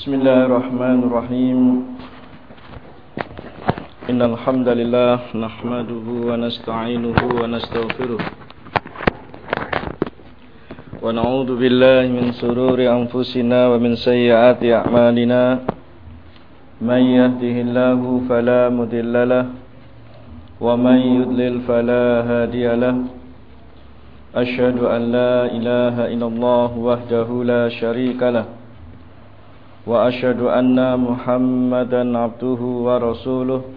Bismillahirrahmanirrahim. Innal hamdalillah nahmaduhu wa nasta'inuhu wa nastaghfiruh. Wa na'udzu billahi min shururi anfusina wa min sayyiati a'malina. May yahdihillahu fala mudilla lahu wa may yudlil fala hadiya lahu. Asyhadu an la ilaha illallah wahdahu la syarika lahu wa asyhadu anna Muhammadan abduhu wa rasuluh.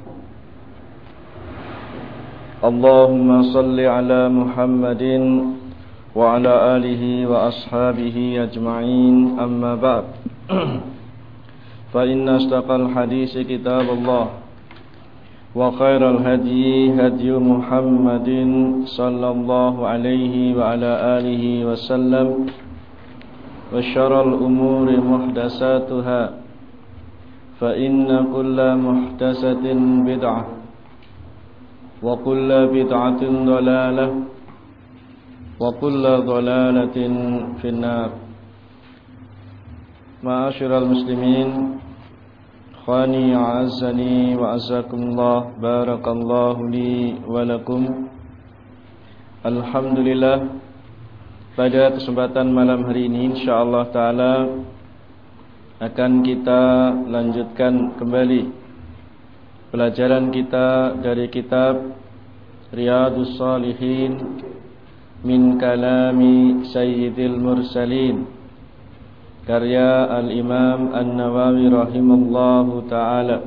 Allahumma salli ala Muhammadin wa ala alihi wa ashabihi ajma'in, amma ba'd. Fa inna asdaqal hadisi kitabullah wa khairal hadyi hadyu Muhammadin sallallahu alaihi wa ala alihi wa sallam, wa syarrul umuri muhdatsatuha, fa inna kulla muhdatsatin bid'ah wa kulla bid'atin dhalalah wa kulla dhalalatin finnar. Ma'asyiral muslimin, khani a'azzani wa azzakumullah, barakallahu li wa lakum. Alhamdulillah, pada kesempatan malam hari ini insyaallah taala akan kita lanjutkan kembali pelajaran kita dari kitab Riyadhus Shalihin min kalami Sayyidil Mursalin, karya Al-Imam An-Nawawi rahimallahu ta'ala.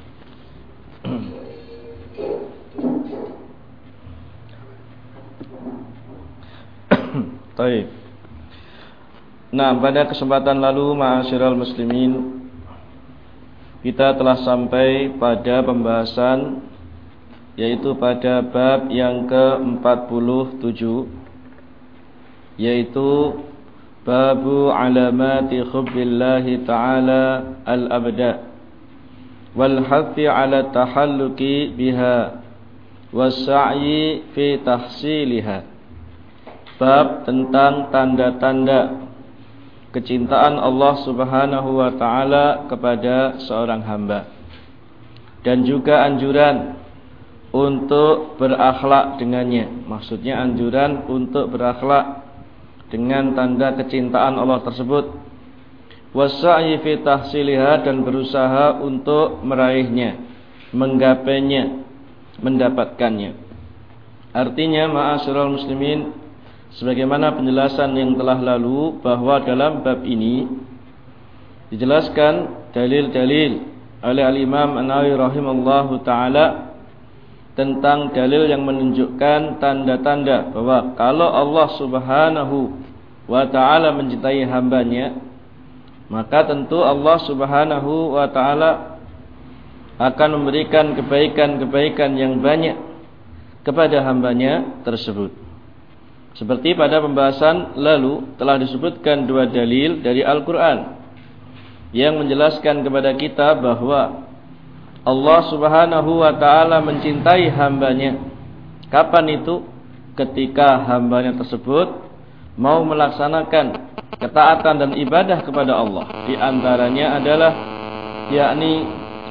Baik. Nah, pada kesempatan lalu ma'asyiral muslimin, kita telah sampai pada pembahasan, yaitu pada bab yang ke-47, yaitu babu alamati hubbillahi ta'ala al-abda wal hathi ala tahalluki biha was-sa'yi fi tahsiliha. Bab tentang tanda-tanda kecintaan Allah subhanahu wa ta'ala kepada seorang hamba, dan juga anjuran untuk berakhlak dengannya. Maksudnya anjuran untuk berakhlak dengan tanda kecintaan Allah tersebut. Wassa'i fi tahsiliha, dan berusaha untuk meraihnya, menggapainya, mendapatkannya. Artinya ma'asyiral muslimin, sebagaimana penjelasan yang telah lalu, bahwa dalam bab ini dijelaskan dalil-dalil oleh Al-Imam An-Nawawi rahimallahu ta'ala tentang dalil yang menunjukkan tanda-tanda bahwa kalau Allah subhanahu wa ta'ala mencintai hambanya, maka tentu Allah subhanahu wa ta'ala akan memberikan kebaikan-kebaikan yang banyak kepada hambanya tersebut. Seperti pada pembahasan lalu telah disebutkan dua dalil dari Al-Quran yang menjelaskan kepada kita bahwa Allah subhanahu wa ta'ala mencintai hambanya. Kapan itu? Ketika hambanya tersebut mau melaksanakan ketaatan dan ibadah kepada Allah. Di antaranya adalah yakni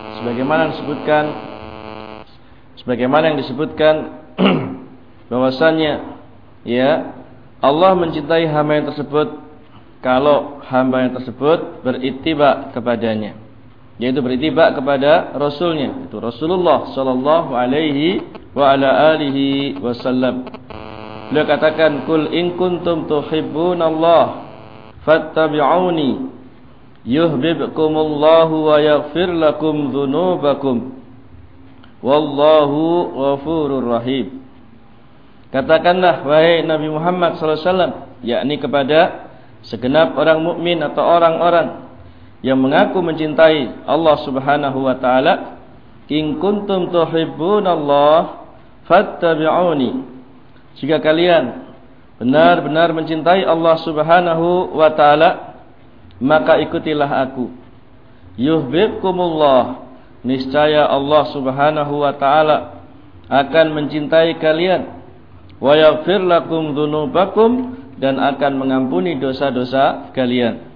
sebagaimana yang disebutkan bahwasannya, ya, Allah mencintai hamba yang tersebut kalau hamba yang tersebut berittiba kepadanya, yaitu berittiba kepada Rasulnya, itu Rasulullah sallallahu alaihi wa ala alihi wasallam. Beliau katakan, "Qul in kuntum tuhibbunallah fattabi'uni yuhibbukumullahu wa yaghfir lakum dzunubakum wallahu ghafurur rahim." Katakanlah wahai Nabi Muhammad SAW, yakni kepada segenap orang mukmin atau orang-orang yang mengaku mencintai Allah Subhanahu wa taala, in kuntum tuhibbunallah fattabi'uni, jika kalian benar-benar mencintai Allah Subhanahu wa taala, maka ikutilah aku. Yuhibbukumullah, niscaya Allah Subhanahu wa taala akan mencintai kalian. Wa yaghfir lakum dzunubakum, dan akan mengampuni dosa-dosa kalian.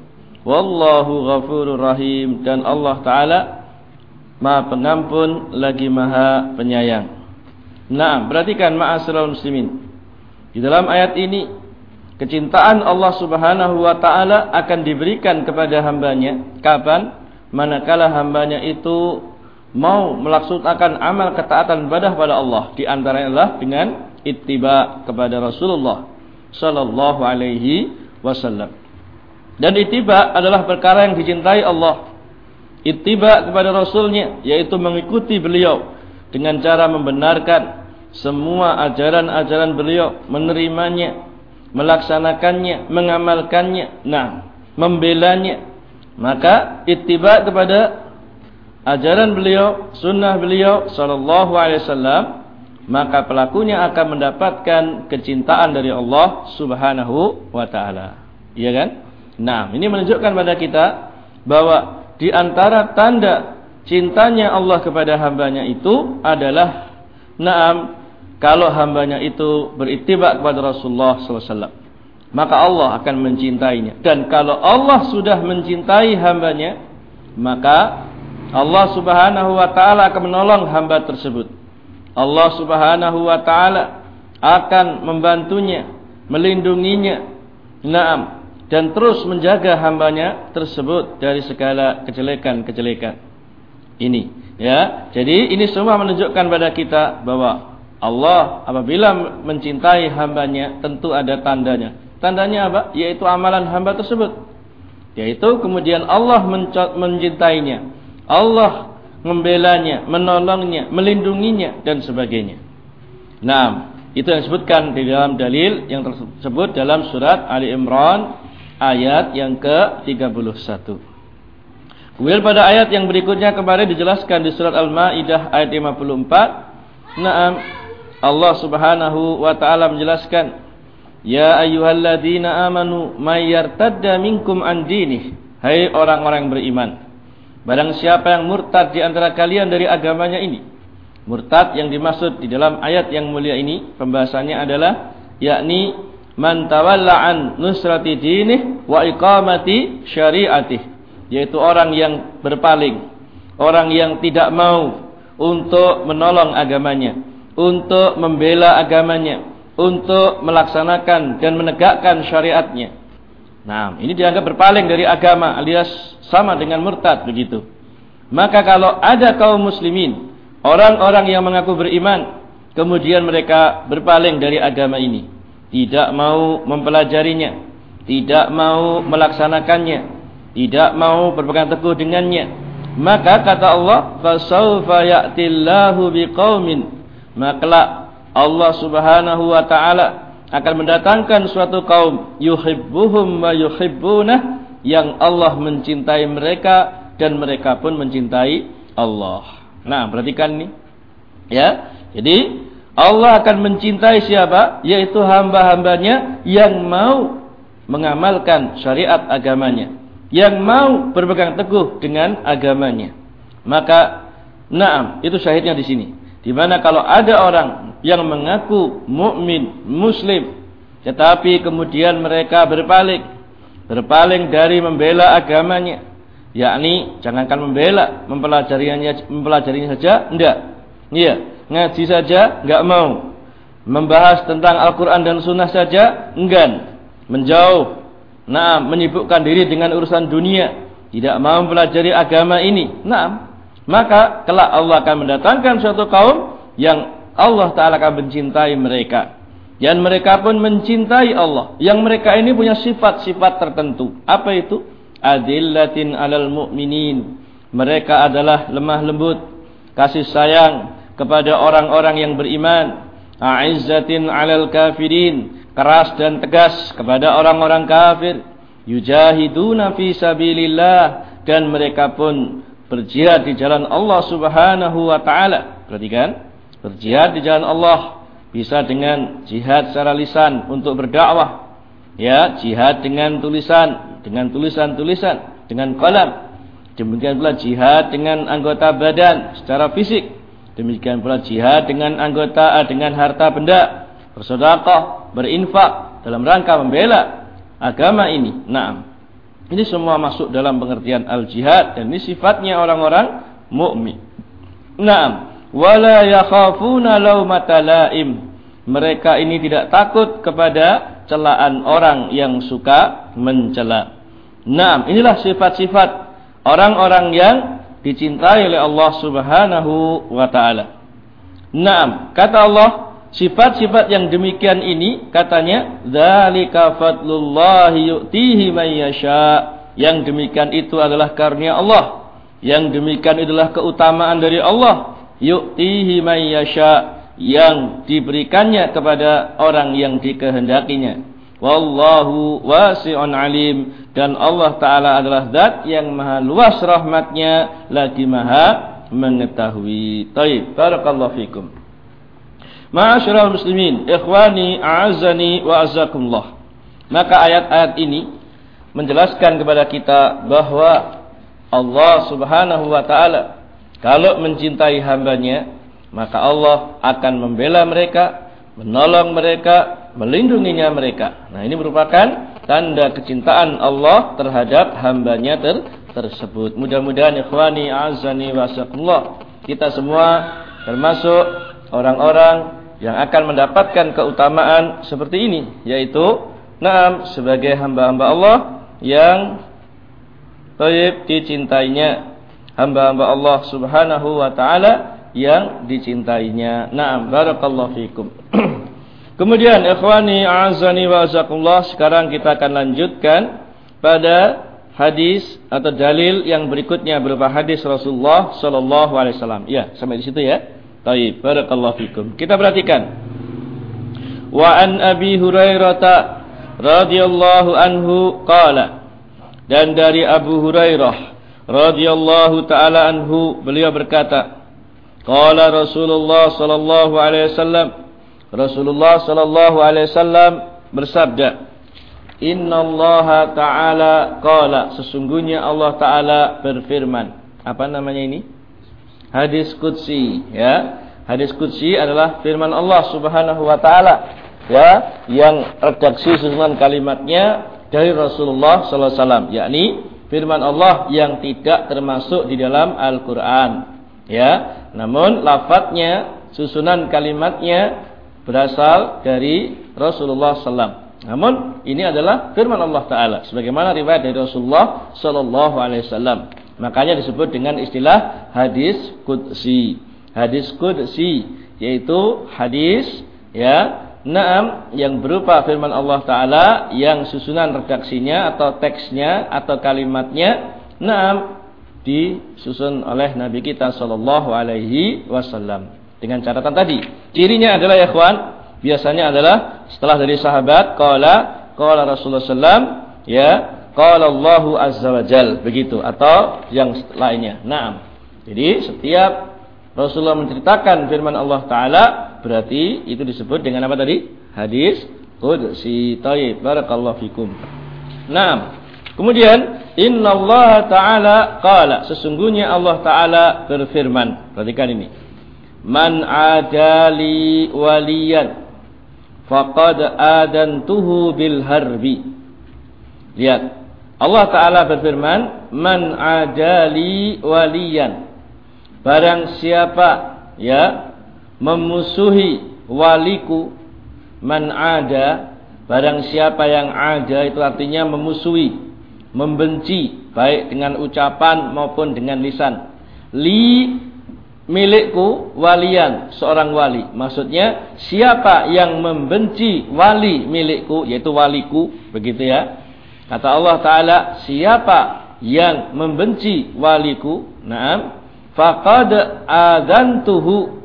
Wallahu ghafurur rahim. Dan Allah Ta'ala Maha Pengampun lagi Maha Penyayang. Nah, perhatikan ma'asyiral muslimin. Di dalam ayat ini, kecintaan Allah Subhanahu wa Ta'ala akan diberikan kepada hambanya. Kapan? Manakala hambanya itu mau melaksanakan amal ketaatan ibadah pada Allah. Di antaranya adalah dengan ittiba kepada Rasulullah sallallahu alaihi wasallam. Dan ittiba adalah perkara yang dicintai Allah. Ittiba kepada Rasulnya, yaitu mengikuti beliau dengan cara membenarkan semua ajaran-ajaran beliau, menerimanya, melaksanakannya, mengamalkannya, membelanya. Maka ittiba kepada ajaran beliau, sunnah beliau sallallahu alaihi wasallam, maka pelakunya akan mendapatkan kecintaan dari Allah Subhanahu wa Ta'ala. Iya kan? Ini menunjukkan pada kita bahwa di antara tanda cintanya Allah kepada hambanya itu adalah kalau hambanya itu berittiba kepada Rasulullah SAW, maka Allah akan mencintainya. Dan kalau Allah sudah mencintai hambanya, maka Allah Subhanahu wa Ta'ala akan menolong hamba tersebut. Allah Subhanahu wa Ta'ala akan membantunya, melindunginya, dan terus menjaga hambanya tersebut dari segala kejelekan-kejelekan. Ini, ya. Jadi ini semua menunjukkan pada kita bahwa Allah apabila mencintai hambanya tentu ada tandanya. Tandanya apa? Yaitu amalan hamba tersebut. Yaitu kemudian Allah mencintainya, Allah membelanya, menolongnya, melindunginya dan sebagainya. Itu yang disebutkan di dalam dalil yang tersebut dalam surat Ali Imran ayat yang ke-31. Kemudian pada ayat yang berikutnya kemarin dijelaskan di surat Al-Maidah ayat 54. Allah Subhanahu wa Ta'ala menjelaskan, Ya ayyuhalladzina amanu may yartadda minkum an dinih. Hai orang-orang yang beriman, barang siapa yang murtad di antara kalian dari agamanya ini. Murtad yang dimaksud di dalam ayat yang mulia ini pembahasannya adalah yakni man tawalla an nusrati dinih wa iqamati syariatih, yaitu orang yang berpaling, orang yang tidak mau untuk menolong agamanya, untuk membela agamanya, untuk melaksanakan dan menegakkan syariatnya. Ini dianggap berpaling dari agama alias sama dengan murtad begitu. Maka kalau ada kaum muslimin, orang-orang yang mengaku beriman, kemudian mereka berpaling dari agama ini, tidak mau mempelajarinya, tidak mau melaksanakannya, tidak mau berpegang teguh dengannya, maka kata Allah, fasawfa ya'tillahu biqaumin, maka Allah Subhanahu wa Ta'ala akan mendatangkan suatu kaum yuhibbuhum wa yuhibbunah, yang Allah mencintai mereka dan mereka pun mencintai Allah. Perhatikan ini, ya. Jadi Allah akan mencintai siapa? Yaitu hamba-hambanya yang mau mengamalkan syariat agamanya, yang mau berpegang teguh dengan agamanya. Maka, itu syahidnya di sini. Di mana kalau ada orang yang mengaku mukmin, muslim, tetapi kemudian mereka berpaling dari membela agamanya, yakni jangankan membela, mempelajarinya saja enggak. Iya, ngaji saja enggak mau. Membahas tentang Al-Qur'an dan Sunnah saja enggan. Menjauh. Menyibukkan diri dengan urusan dunia, tidak mau mempelajari agama ini. Maka kelak Allah akan mendatangkan suatu kaum yang Allah Ta'ala akan mencintai mereka, dan mereka pun mencintai Allah, yang mereka ini punya sifat-sifat tertentu. Apa itu? Adillatin alal mu'minin, mereka adalah lemah lembut, kasih sayang kepada orang-orang yang beriman. A'izzatin alal kafirin, keras dan tegas kepada orang-orang kafir. Yujahiduna fi sabilillah, dan mereka pun berjihad di jalan Allah Subhanahu wa Ta'ala. Perhatikan, berjihad di jalan Allah bisa dengan jihad secara lisan untuk berdakwah, ya, jihad dengan tulisan, dengan tulisan-tulisan, dengan qalam. Demikian pula jihad dengan anggota badan secara fisik. Demikian pula jihad dengan dengan harta benda, bersedekah, berinfak dalam rangka membela agama ini. Ini semua masuk dalam pengertian al-jihad dan ini sifatnya orang-orang mukmin. Naam, wala yakhafuna laumata laim. Mereka ini tidak takut kepada celaan orang yang suka mencela. Naam, inilah sifat-sifat orang-orang yang dicintai oleh Allah Subhanahu wa taala. Naam, kata Allah, sifat-sifat yang demikian ini katanya dzalika fadlullahi yu'tihi may yasha. Yang demikian itu adalah karunia Allah. Yang demikian adalah keutamaan dari Allah. Yu'tihi may yasha, yang diberikannya kepada orang yang dikehendakinya. Wallahu wasi'un alim, dan Allah taala adalah zat yang maha luas rahmatnya lagi maha mengetahui. Taib, barakallahu fikum. Ma'asyiral muslimin, ikhwani a'azzani wa azzakumullah. Maka ayat-ayat ini menjelaskan kepada kita bahwa Allah Subhanahu wa taala kalau mencintai hambanya, maka Allah akan membela mereka, menolong mereka, melindunginya mereka. Nah, ini merupakan tanda kecintaan Allah terhadap hambanya tersebut. Mudah-mudahan ikhwani a'azzani wa azzakumullah, kita semua termasuk orang-orang yang akan mendapatkan keutamaan seperti ini, yaitu sebagai hamba-hamba Allah yang thayyib dicintainya, hamba-hamba Allah Subhanahu wa taala yang dicintainya. Naam, barakallahu fikum. Kemudian ikhwani a'azzani wa azakumullah, sekarang kita akan lanjutkan pada hadis atau dalil yang berikutnya berupa hadis Rasulullah sallallahu alaihi wasallam. Ya, sampai di situ ya. Baik, barakallahu fikum. Kita perhatikan. Wa an Abi Hurairah radhiyallahu anhu qala. Dan dari Abu Hurairah radhiyallahu taala anhu, beliau berkata, qala Rasulullah sallallahu alaihi wasallam, Rasulullah sallallahu alaihi wasallam bersabda, innallaha ta'ala qala, sesungguhnya Allah taala berfirman. Apa namanya ini? Hadis qudsi, ya. Hadis qudsi adalah firman Allah Subhanahu wa taala, ya, yang redaksi susunan kalimatnya dari Rasulullah sallallahu alaihi wasallam, yakni firman Allah yang tidak termasuk di dalam Al-Qur'an, ya. Namun lafadznya, susunan kalimatnya berasal dari Rasulullah SAW. Namun ini adalah firman Allah Ta'ala, sebagaimana riwayat dari Rasulullah Sallallahu Alaihi Wasallam. Makanya disebut dengan istilah hadis qudsi. Hadis qudsi yaitu hadis, ya, yang berupa firman Allah Ta'ala yang susunan redaksinya atau teksnya atau kalimatnya disusun oleh Nabi kita Sallallahu Alaihi Wasallam. Dengan catatan tadi, cirinya adalah ya ikhwan, biasanya adalah setelah dari sahabat qala Rasulullah sallam, ya, qala Allahu azza wajal, begitu, atau yang lainnya. Naam. Jadi setiap Rasulullah menceritakan firman Allah taala, berarti itu disebut dengan apa tadi? Hadis qudsi. Thayyib, barakallahu fikum. Naam. Kemudian innallaha ta'ala qala, sesungguhnya Allah taala berfirman. Perhatikan ini. Man adali waliyan faqad adantuhu bil harbi. Lihat, Allah Ta'ala berfirman, man adali waliyan, barang siapa, ya, memusuhi waliku. Man ada, barang siapa yang ada itu artinya memusuhi, membenci, baik dengan ucapan maupun dengan lisan. Li, milikku, walian, seorang wali. Maksudnya siapa yang membenci wali milikku, yaitu waliku, begitu ya. Kata Allah Ta'ala, siapa yang membenci waliku, faqad adantuhu,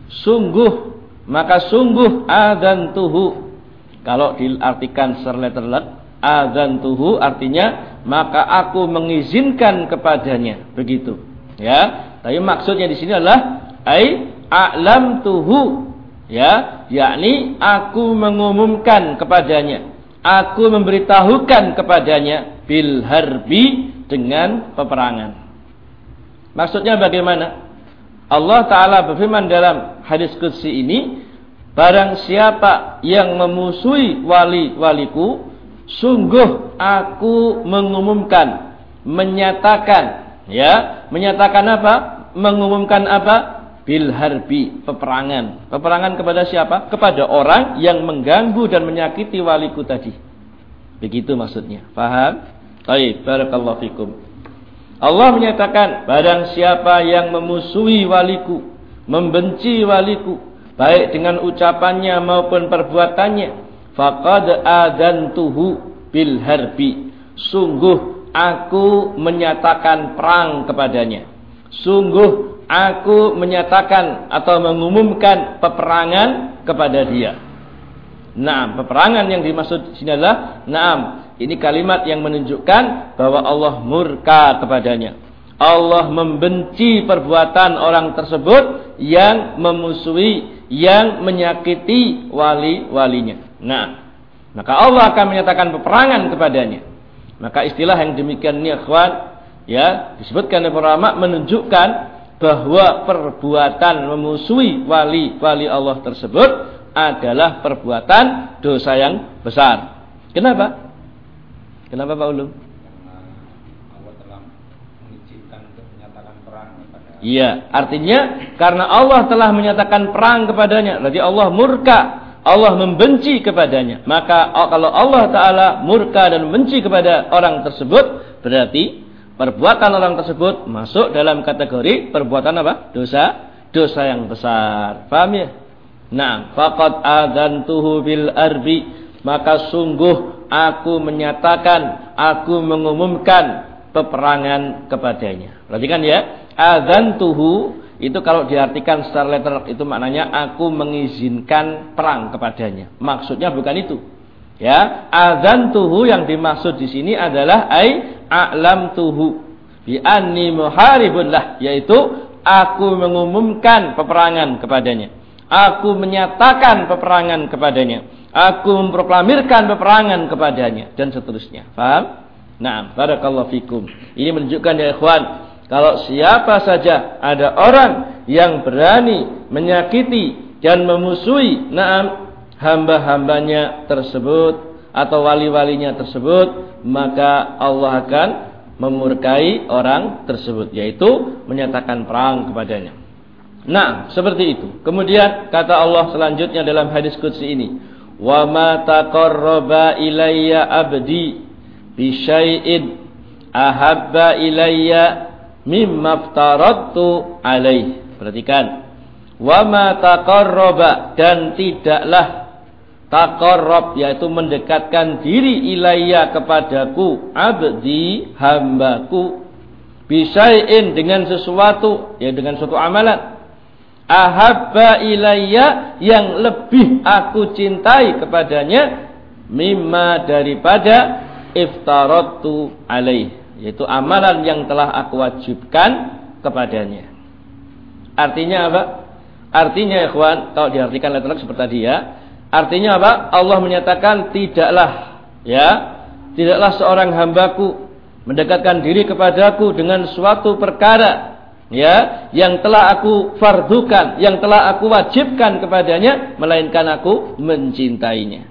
sungguh adantuhu. Kalau diartikan serlet-terlet, adantuhu artinya maka aku mengizinkan kepadanya, begitu ya. Tapi maksudnya di sini adalah a'lamtuhu, ya, yakni aku mengumumkan kepadanya, aku memberitahukan kepadanya bil harbi, dengan peperangan. Maksudnya bagaimana? Allah Ta'ala berfirman dalam hadis qudsi ini, barang siapa yang memusuhi waliku, Sungguh aku mengumumkan, menyatakan, ya, menyatakan apa? Mengumumkan apa? Bil harbi, peperangan. Peperangan kepada siapa? Kepada orang yang mengganggu dan menyakiti waliku tadi. Begitu maksudnya. Paham? Baik, barakallahu fikum. Allah menyatakan, barang siapa yang memusuhi waliku, membenci waliku, baik dengan ucapannya maupun perbuatannya, faqad adantuhu bil harbi. Sungguh aku menyatakan perang kepadanya. Sungguh aku menyatakan atau mengumumkan peperangan kepada dia. Naam, peperangan yang dimaksud di sini adalah naam. Ini kalimat yang menunjukkan bahwa Allah murka kepadanya. Allah membenci perbuatan orang tersebut yang memusuhi, yang menyakiti wali-walinya. Nah, maka Allah akan menyatakan peperangan kepadanya. Maka istilah yang demikian ini, ikhwan, ya, disebutkan oleh para ulama menunjukkan bahwa perbuatan memusuhi wali-wali Allah tersebut adalah perbuatan dosa yang besar. Kenapa? Kenapa Pak Ulum? Allah telah mengizinkan untuk menyatakan perang kepada. Iya, artinya karena Allah telah menyatakan perang kepadanya, berarti Allah murka, Allah membenci kepadanya. Maka kalau Allah Ta'ala murka dan membenci kepada orang tersebut, berarti perbuatan orang tersebut masuk dalam kategori perbuatan apa? Dosa yang besar. Paham ya? Nah, faqad adzantuhu bil arbi. Maka sungguh aku menyatakan, aku mengumumkan peperangan kepadanya. Perhatikan ya, adzantuhu itu kalau diartikan secara literal itu maknanya aku mengizinkan perang kepadanya. Maksudnya bukan itu. Ya, adzantuhu yang dimaksud di sini adalah a'lamtuhu bi anni muharibun lah, yaitu aku mengumumkan peperangan kepadanya. Aku menyatakan peperangan kepadanya. Aku memproklamirkan peperangan kepadanya dan seterusnya. Paham? Nah, barakallahu fikum. Ini menunjukkan ya ikhwan, kalau siapa saja ada orang yang berani menyakiti dan memusuhi hamba-hambanya tersebut atau wali-walinya tersebut, maka Allah akan memurkai orang tersebut, yaitu menyatakan perang kepadanya. Nah, seperti itu. Kemudian kata Allah selanjutnya dalam hadis qudsi ini, wa ma taqarraba ilayya abdi bi syai'in ahabba ilayya mimma aftaradtu alaih. Perhatikan, wa ma taqarraba, dan tidaklah taqarrab, yaitu mendekatkan diri ilayya kepadaku, abdi, hambaku, bi syai'in, dengan sesuatu, ya dengan suatu amalan, ahabba ilayya, yang lebih aku cintai kepadanya, mimma, daripada iftaratu alaih, yaitu amalan yang telah aku wajibkan kepadanya. Artinya apa? Artinya ikhwan, kalau diartikan literal seperti tadi ya, artinya apa? Allah menyatakan tidaklah seorang hambaku mendekatkan diri kepadaku dengan suatu perkara, ya, yang telah aku fardukan, yang telah aku wajibkan kepadanya, melainkan aku mencintainya.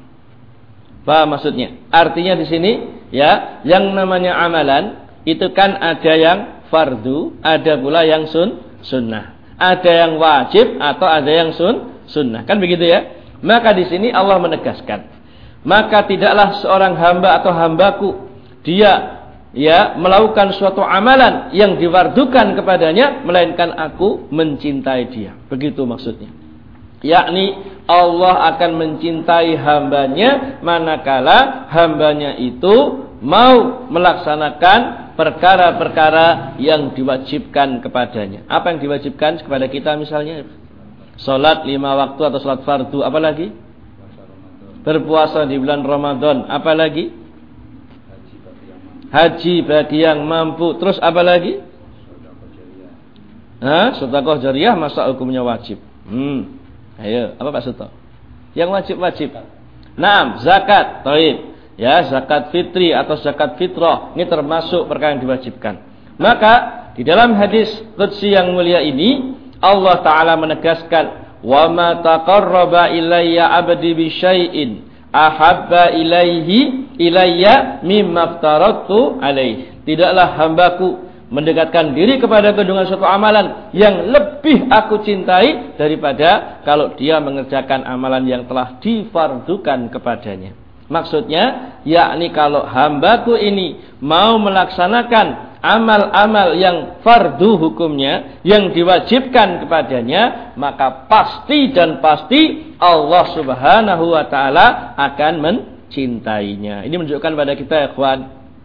Paham maksudnya? Artinya di sini, ya, yang namanya amalan itu kan ada yang fardu, ada pula yang sunnah. Ada yang wajib atau ada yang sunnah. Kan begitu ya? Maka di sini Allah menegaskan, maka tidaklah seorang hamba atau hambaku dia, ya, melakukan suatu amalan yang diwardukan kepadanya, melainkan aku mencintai dia. Begitu maksudnya. Yakni Allah akan mencintai hambanya manakala hambanya itu mau melaksanakan perkara-perkara yang diwajibkan kepadanya. Apa yang diwajibkan kepada kita misalnya? Salat 5 waktu atau salat fardu. Apa lagi? Berpuasa di bulan Ramadan. Apa lagi? Haji bagi yang mampu. Terus apa lagi? Sedekah jariyah, masa hukumnya wajib? Ayo, apa Pak Suto? Yang wajib-wajib. Naam, zakat, taib. Ya, zakat fitri atau zakat fitrah, ini termasuk perkara yang diwajibkan. Maka di dalam hadis qudsi yang mulia ini Allah Ta'ala menegaskan, wa ma taqarraba ilayya abdi bi syai'in ahabba ilaihi ilayya mimma aftaratu alaih. Tidaklah hambaku mendekatkan diri kepada dengan suatu amalan yang lebih aku cintai daripada kalau dia mengerjakan amalan yang telah difardukan kepadanya. Maksudnya, yakni kalau hambaku ini mau melaksanakan amal-amal yang fardu hukumnya, yang diwajibkan kepadanya, maka pasti dan pasti Allah Subhanahu wa taala akan mencintainya. Ini menunjukkan pada kita, ya ikhwan,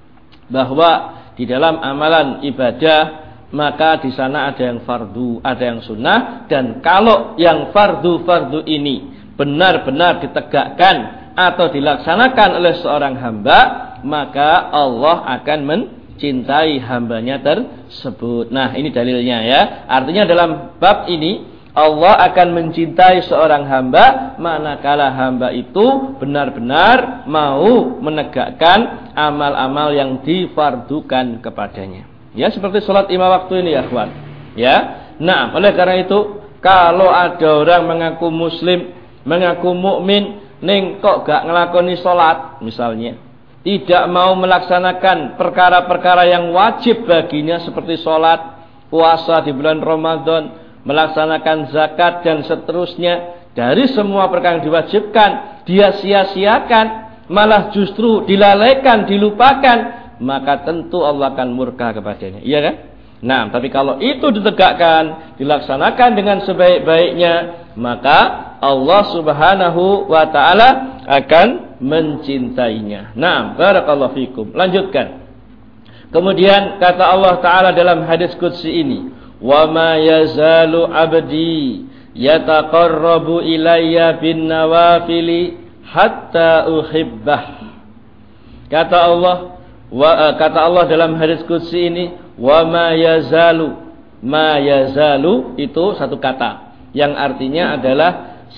bahwa di dalam amalan ibadah maka di sana ada yang fardu, ada yang sunnah, dan kalau yang fardu-fardu ini benar-benar ditegakkan atau dilaksanakan oleh seorang hamba, maka Allah akan mencintai hambanya tersebut. Nah, ini dalilnya ya. Artinya dalam bab ini Allah akan mencintai seorang hamba manakala hamba itu benar-benar mau menegakkan amal-amal yang difardukan kepadanya. Ya, seperti sholat 5 waktu ini ya, kawan. Ya. Nah, oleh karena itu, kalau ada orang mengaku muslim, mengaku mukmin, ning kok gak ngelakoni sholat misalnya, tidak mau melaksanakan perkara-perkara yang wajib baginya seperti sholat, puasa di bulan Ramadan, melaksanakan zakat dan seterusnya, dari semua perkara yang diwajibkan dia sia-siakan, malah justru dilalaikan, dilupakan, maka tentu Allah akan murka kepadanya. Iya kan? Nah, tapi kalau itu ditegakkan, dilaksanakan dengan sebaik-baiknya, maka Allah Subhanahu wa taala akan mencintainya. Nah, barakallahu fikum. Lanjutkan. Kemudian kata Allah taala dalam hadis qudsi ini, "Wa ma yazalu 'abdi yataqarrabu ilayya bin nawafili hatta uhibbah." Kata Allah dalam hadis qudsi ini, "Wa ma yazalu." Ma yazalu itu satu kata yang artinya adalah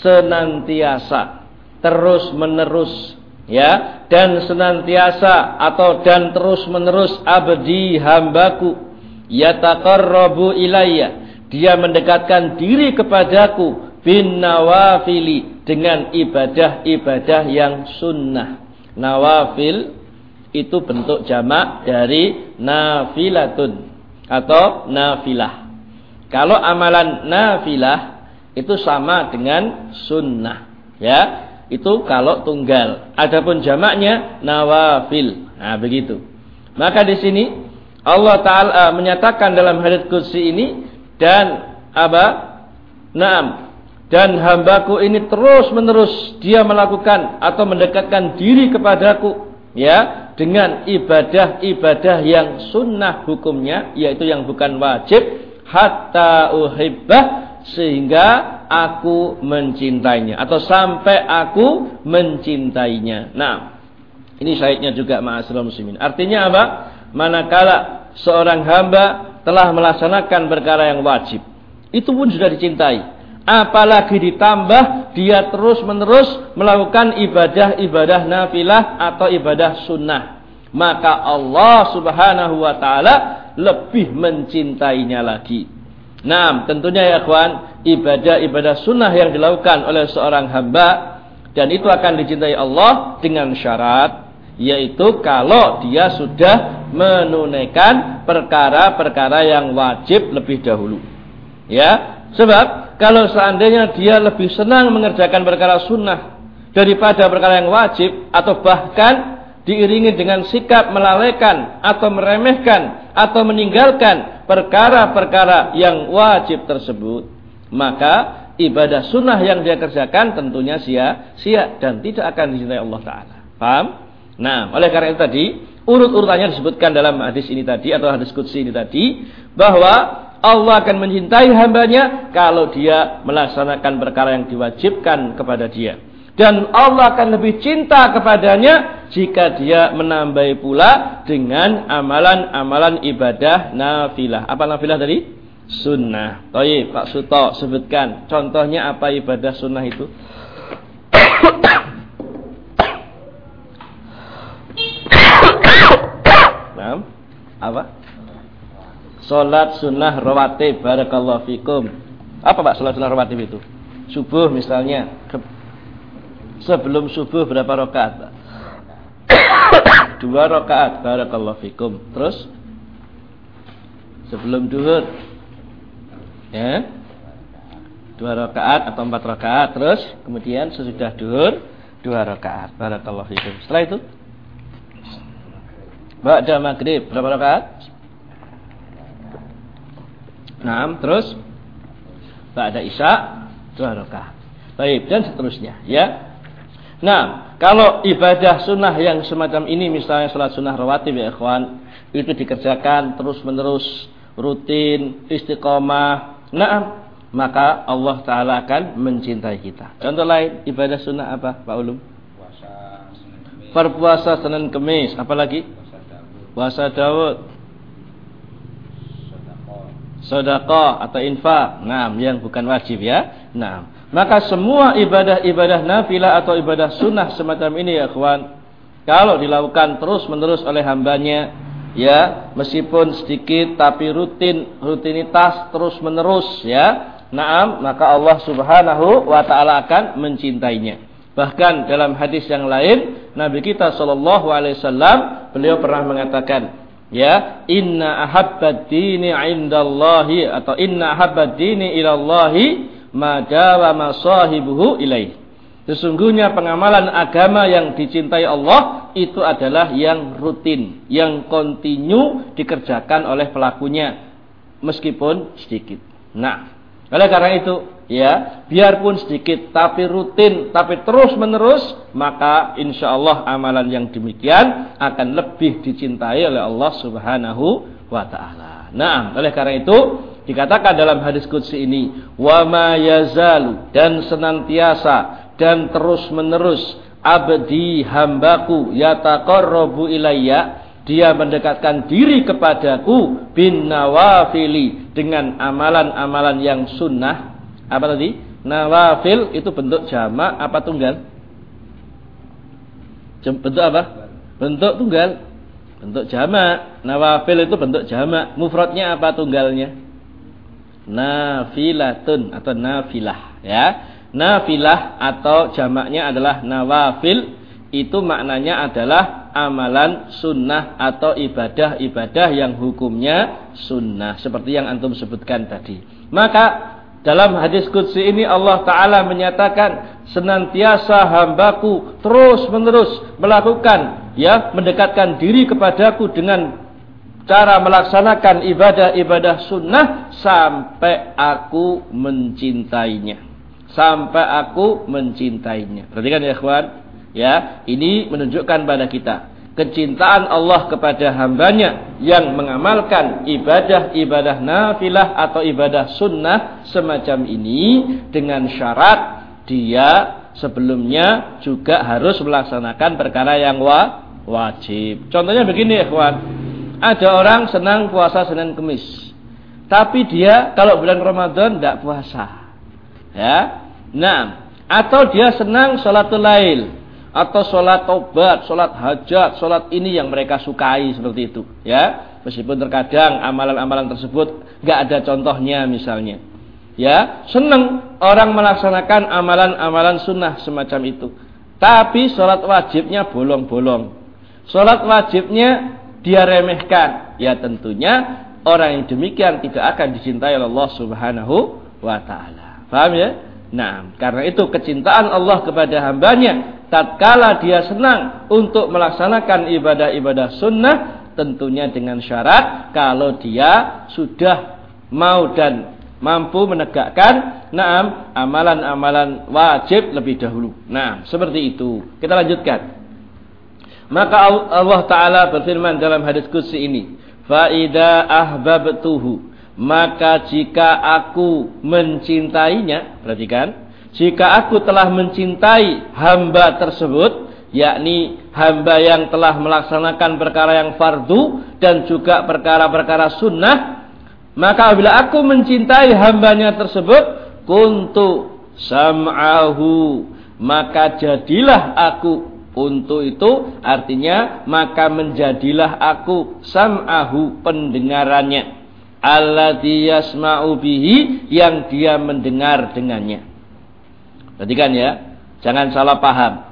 senantiasa, terus menerus, ya, dan senantiasa atau dan terus menerus abdi hambaku yataqarrabu ilayya, dia mendekatkan diri kepadaku bin nawafili, dengan ibadah-ibadah yang sunnah. Nawafil itu bentuk jamak dari nafilatun atau nafilah. Kalau amalan nafilah itu sama dengan sunnah, ya. Itu kalau tunggal. Adapun jamaknya nawafil. Nah, begitu. Maka di sini Allah taala menyatakan dalam hadits qudsi ini, dan apa? Naam. Dan hambaku ini terus-menerus dia melakukan atau mendekatkan diri kepadaku, ya, dengan ibadah-ibadah yang sunnah hukumnya, yaitu yang bukan wajib, hatta uhibbah, sehingga aku mencintainya atau sampai aku mencintainya. Nah, ini syahidnya juga ma'asyiral muslimin. Artinya apa? Manakala seorang hamba telah melaksanakan perkara yang wajib, itu pun sudah dicintai. Apalagi ditambah dia terus-menerus melakukan ibadah-ibadah nafilah atau ibadah sunnah, maka Allah Subhanahu wa taala lebih mencintainya lagi. Nah, tentunya ya ikhwan, ibadah-ibadah sunnah yang dilakukan oleh seorang hamba, dan itu akan dicintai Allah dengan syarat, yaitu kalau dia sudah menunaikan perkara-perkara yang wajib lebih dahulu. Ya, sebab kalau seandainya dia lebih senang mengerjakan perkara sunnah daripada perkara yang wajib, atau bahkan diiringi dengan sikap melalaikan atau meremehkan atau meninggalkan perkara-perkara yang wajib tersebut, maka ibadah sunnah yang dia kerjakan tentunya sia-sia dan tidak akan dicintai Allah Ta'ala. Paham? Nah, oleh karena itu tadi, urut-urutannya disebutkan dalam hadis ini tadi, atau hadis qudsi ini tadi, bahwa Allah akan mencintai hambanya kalau dia melaksanakan perkara yang diwajibkan kepada dia. Dan Allah akan lebih cinta kepadanya jika dia menambahi pula dengan amalan-amalan ibadah nafilah. Apa nafilah tadi? Sunnah. Baik, Pak Suto sebutkan contohnya apa ibadah sunnah itu? Nah, apa? Salat sunnah rawatib. Barakallahu fikum. Apa Pak salat sunnah rawatib itu? Subuh misalnya. Sebelum subuh berapa rakaat, Pak? 2 rakaat. Barakallahu fikum. Terus sebelum duhur, ya, 2 rakaat atau 4 rakaat. Terus kemudian sesudah duhur 2 rakaat. Barakallahu fikum. Setelah itu ba'da maghrib berapa rakaat? 6. Terus ba'da isya 2 rakaat. Baik, dan seterusnya, ya. Nah, kalau ibadah sunnah yang semacam ini, misalnya salat sunnah rawatib ya ikhwan, itu dikerjakan terus-menerus, rutin, istiqomah, nah, maka Allah Ta'ala akan mencintai kita. Contoh lain, ibadah sunnah apa, Pak Ulum? Puasa Senin Kemis. Berpuasa Senin Kemis, apalagi? Puasa Daud. Sedekah atau infak. Nah, yang bukan wajib ya. Nah, maka semua ibadah-ibadah nafilah atau ibadah sunnah semacam ini ya kawan, kalau dilakukan terus-menerus oleh hambanya, ya, meskipun sedikit tapi rutinitas terus-menerus ya. Naam, maka Allah Subhanahu wa taala akan mencintainya. Bahkan dalam hadis yang lain, Nabi kita sallallahu alaihi wasallam beliau pernah mengatakan, ya, inna ahabbad dini indallahi atau inna ahabbad dini ilallahi ma dawama sahibuhu ilaih. Sesungguhnya pengamalan agama yang dicintai Allah itu adalah yang rutin, yang kontinu dikerjakan oleh pelakunya meskipun sedikit. Nah, oleh karena itu, ya, biarpun sedikit tapi rutin, tapi terus menerus, maka insyaallah amalan yang demikian akan lebih dicintai oleh Allah Subhanahu wa taala. Nah, oleh karena itu dikatakan dalam hadis qudsi ini, wa ma yazalu, dan senantiasa dan terus menerus abdi hambaku yataqarrabu ilayya, dia mendekatkan diri kepadaku bin nawafili, dengan amalan-amalan yang sunnah. Apa tadi? Nawafil itu bentuk jamak apa tunggal? Bentuk apa? Bentuk tunggal. Bentuk jamak. Nawafil itu bentuk jamak. Mufradnya apa tunggalnya? Nafilatun atau nafilah, ya. Nafilah atau jamaknya adalah nawafil. Itu maknanya adalah amalan sunnah atau ibadah-ibadah yang hukumnya sunnah, seperti yang antum sebutkan tadi. Maka dalam hadis qudsi ini Allah Ta'ala menyatakan, senantiasa hambaku terus menerus melakukan, ya, mendekatkan diri kepadaku dengan cara melaksanakan ibadah-ibadah sunnah sampai aku mencintainya. Sampai aku mencintainya. Perhatikan ya ikhwan, ya, ini menunjukkan pada kita kecintaan Allah kepada hambanya yang mengamalkan ibadah-ibadah nafilah atau ibadah sunnah semacam ini, dengan syarat dia sebelumnya juga harus melaksanakan perkara yang wajib. Contohnya begini ya ikhwan, ada orang senang puasa Senin Kemis, tapi dia kalau bulan Ramadan tidak puasa, ya. Nah, atau dia senang sholatul lail, atau sholat taubat, sholat hajat, sholat ini yang mereka sukai seperti itu, ya. Meskipun terkadang amalan-amalan tersebut nggak ada contohnya misalnya, ya. Senang orang melaksanakan amalan-amalan sunnah semacam itu, tapi sholat wajibnya bolong-bolong, sholat wajibnya dia remehkan, ya tentunya orang yang demikian tidak akan dicintai oleh Allah Subhanahu wa taala. Paham ya? Nah, karena itu kecintaan Allah kepada hambanya tatkala dia senang untuk melaksanakan ibadah-ibadah sunnah, tentunya dengan syarat kalau dia sudah mau dan mampu menegakkan amalan-amalan wajib lebih dahulu. Nah, seperti itu. Kita lanjutkan. Maka Allah Ta'ala berfirman dalam hadis qudsi ini, fa idza ahbabtuhu, maka jika aku mencintainya, perhatikan, jika aku telah mencintai hamba tersebut, yakni hamba yang telah melaksanakan perkara yang fardu dan juga perkara-perkara sunnah, maka apabila aku mencintai hambanya tersebut, kuntu sam'ahu, maka jadilah aku, untuk itu artinya maka menjadilah aku sam'ahu, pendengarannya, alladzi yasma'u bihi, yang dia mendengar dengannya. Perhatikan ya, jangan salah paham.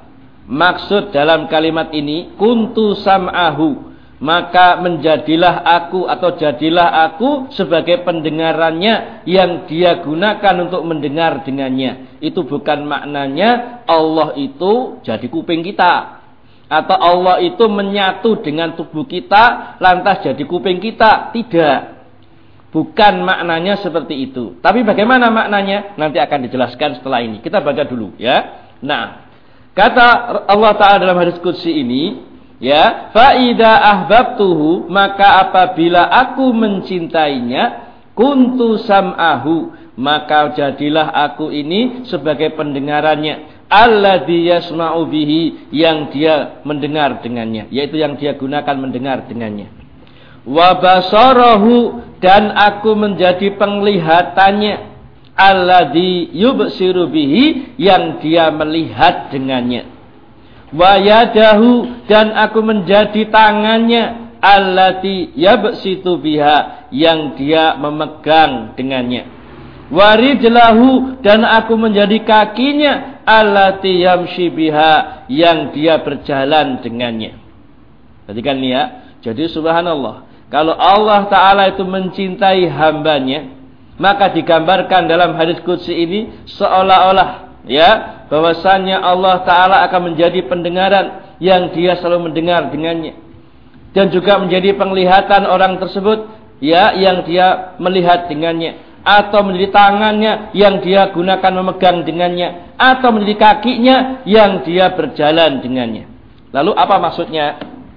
Maksud dalam kalimat ini, kuntu sam'ahu, maka menjadilah aku atau jadilah aku sebagai pendengarannya yang dia gunakan untuk mendengar dengannya. Itu bukan maknanya Allah itu jadi kuping kita, atau Allah itu menyatu dengan tubuh kita lantas jadi kuping kita. Tidak, bukan maknanya seperti itu. Tapi bagaimana maknanya nanti akan dijelaskan setelah ini. Kita baca dulu ya. Nah, kata Allah Ta'ala dalam hadis qudsi ini, ya, fa idza ahbabtuhu, maka apabila aku mencintainya, kuntu sam'ahu, maka jadilah aku ini sebagai pendengarannya, alladzi yasma'u bihi, yang dia mendengar dengannya, yaitu yang dia gunakan mendengar dengannya. Wa basarahu, dan aku menjadi penglihatannya, alladzi yubsiru bihi, yang dia melihat dengannya. Wa yadahu, dan aku menjadi tangannya, allati yabsitu biha, yang dia memegang dengannya. Wa rijlahu, dan aku menjadi kakinya, allati yamshi biha, yang dia berjalan dengannya. Perhatikan nih ya. Jadi subhanallah, kalau Allah Ta'ala itu mencintai hambanya, maka digambarkan dalam hadis qudsi ini seolah-olah ya, bahwasannya Allah Ta'ala akan menjadi pendengaran yang dia selalu mendengar dengannya, dan juga menjadi penglihatan orang tersebut ya, yang dia melihat dengannya, atau menjadi tangannya yang dia gunakan memegang dengannya, atau menjadi kakinya yang dia berjalan dengannya. Lalu apa maksudnya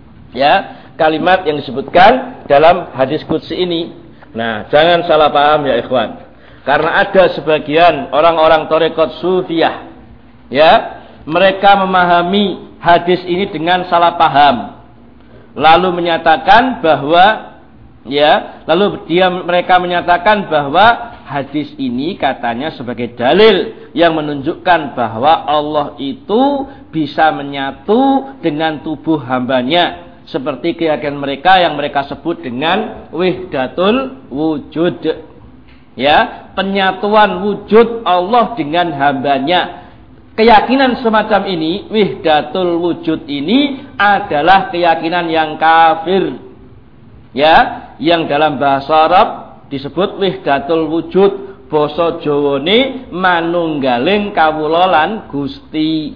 ya kalimat yang disebutkan dalam hadis qudsi ini? Nah, jangan salah paham ya ikhwan, karena ada sebagian orang-orang tarekat sufiyah ya, mereka memahami hadis ini dengan salah paham, lalu menyatakan bahwa ya, mereka menyatakan bahwa hadis ini katanya sebagai dalil yang menunjukkan bahwa Allah itu bisa menyatu dengan tubuh hambanya, seperti keyakinan mereka yang mereka sebut dengan wahdatul wujud ya, penyatuan wujud Allah dengan hambanya. Keyakinan semacam ini, wahdatul wujud ini adalah keyakinan yang kafir ya, yang dalam bahasa Arab disebut wahdatul wujud, basa Jawane manunggaling kawula lan Gusti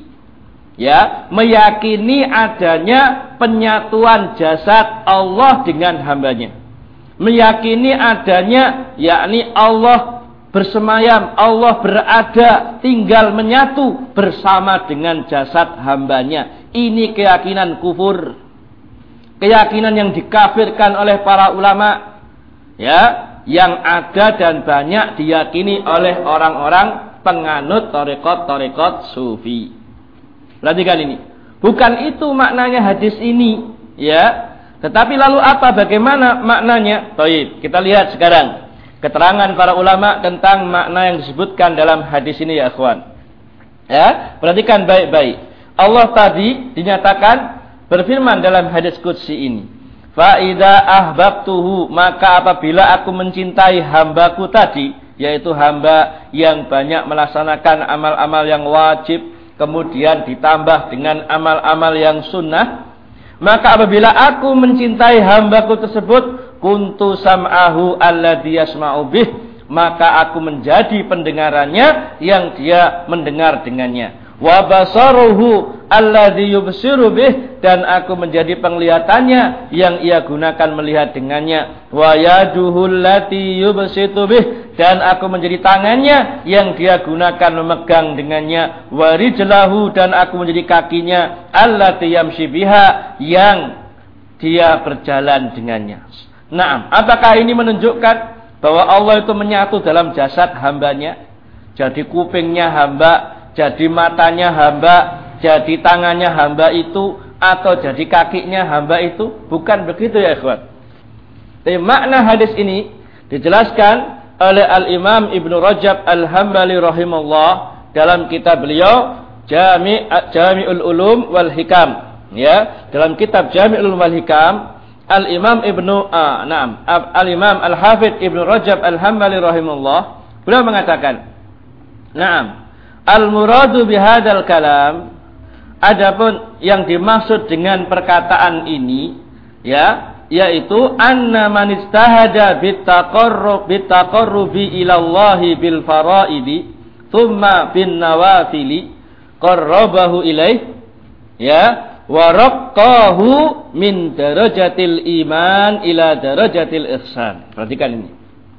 ya, meyakini adanya penyatuan jasad Allah dengan hambanya, meyakini adanya yakni Allah bersemayam, Allah berada, tinggal menyatu bersama dengan jasad hambanya. Ini keyakinan kufur, keyakinan yang dikafirkan oleh para ulama ya, yang ada dan banyak diyakini oleh orang-orang penganut tarekat sufi. Perhatikan ini, bukan itu maknanya hadis ini ya. Tetapi lalu apa, bagaimana maknanya? Baik, kita lihat sekarang keterangan para ulama tentang makna yang disebutkan dalam hadis ini ya ikhwan. Ya, perhatikan baik-baik. Allah tadi dinyatakan berfirman dalam hadis qudsi ini, fa idza ahbabtuhu, maka apabila aku mencintai hambaku tadi, yaitu hamba yang banyak melaksanakan amal-amal yang wajib, kemudian ditambah dengan amal-amal yang sunnah, maka apabila aku mencintai hambaku tersebut, kuntu sam'ahu alladzi yasma'u bih, maka aku menjadi pendengarannya yang dia mendengar dengannya. Wa basaruhu alladzi yubsiru bih, dan aku menjadi penglihatannya yang ia gunakan melihat dengannya. Wa yaduhu allati yubsitu bih, dan aku menjadi tangannya yang dia gunakan memegang dengannya. Wa rijlahu, dan aku menjadi kakinya allati yamshi biha, yang dia berjalan dengannya. Naam, apakah ini menunjukkan bahwa Allah itu menyatu dalam jasad hambanya? Jadi kupingnya hamba, jadi matanya hamba, jadi tangannya hamba itu, atau jadi kakinya hamba itu? Bukan begitu ya ikhwan. Tapi makna hadis ini dijelaskan oleh Al-Imam Ibnu Rajab Al-Hambali rahimahullah dalam kitab beliau Jami'ul Ulum wal Hikam ya. Dalam kitab Jami'ul Ulum wal Hikam, Al-Imam Al-Imam Al-Hafidh Ibnu Rajab Al-Hambali rahimahullah, beliau mengatakan, "Na'am, al-muradu bihadzal kalam adapun yang dimaksud dengan perkataan ini, ya, yaitu anna man istahada bitaqarrubi ila Allah bil faraidi thumma bin nawafili qarrabahu ilaih, ya, wa raqqahu min darajatil iman ila darajatil ihsan. Perhatikan ini.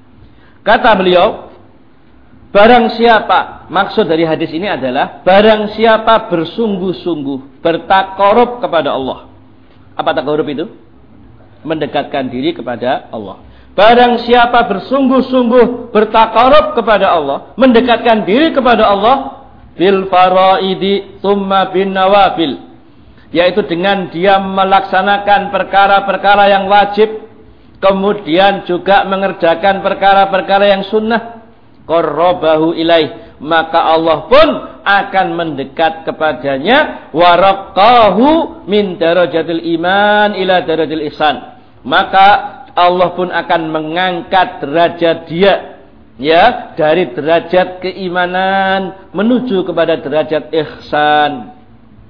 Kata beliau, barang siapa, maksud dari hadis ini adalah barang siapa bersungguh-sungguh bertakarub kepada Allah. Apa takarub itu? Mendekatkan diri kepada Allah. Barang siapa bersungguh-sungguh bertakarub kepada Allah, mendekatkan diri kepada Allah, bil faraidi tsumma bin nawafil, yaitu dengan dia melaksanakan perkara-perkara yang wajib, kemudian juga mengerjakan perkara-perkara yang sunnah, qarrabahu ilaih, maka Allah pun akan mendekat kepadanya, waraqqahu min darajatil iman ila darajatil ihsan, maka Allah pun akan mengangkat derajat dia, ya, dari derajat keimanan menuju kepada derajat ihsan.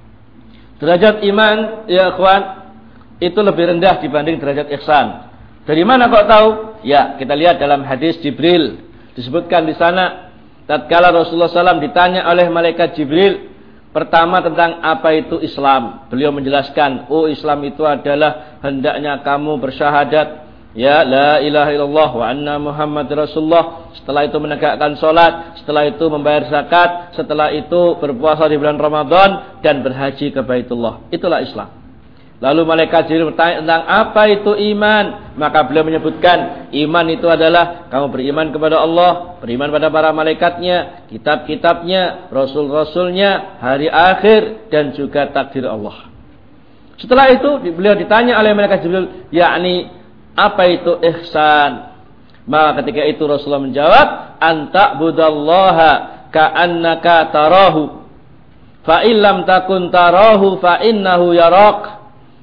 Derajat iman, ya ikhwan, itu lebih rendah dibanding derajat ihsan. Dari mana kok tahu? Ya, kita lihat dalam hadis Jibril. Disebutkan di sana, tatkala Rasulullah SAW ditanya oleh malaikat Jibril, pertama tentang apa itu Islam. Beliau menjelaskan, oh Islam itu adalah hendaknya kamu bersyahadat, ya, la ilaha illallah wa anna Muhammad Rasulullah. Setelah itu menegakkan sholat, setelah itu membayar zakat, setelah itu berpuasa di bulan Ramadan dan berhaji ke Baitullah. Itulah Islam. Lalu malaikat Jibril bertanya tentang apa itu iman, maka beliau menyebutkan iman itu adalah kamu beriman kepada Allah, beriman pada para malaikatnya, kitab-kitabnya, rasul-rasulnya, hari akhir, dan juga takdir Allah. Setelah itu beliau ditanya oleh malaikat Jibril, yakni apa itu ihsan? Maka ketika itu Rasulullah menjawab, anta'budallaha ka'annaka tarahu fa illam takun tarahu fa innahu yarak.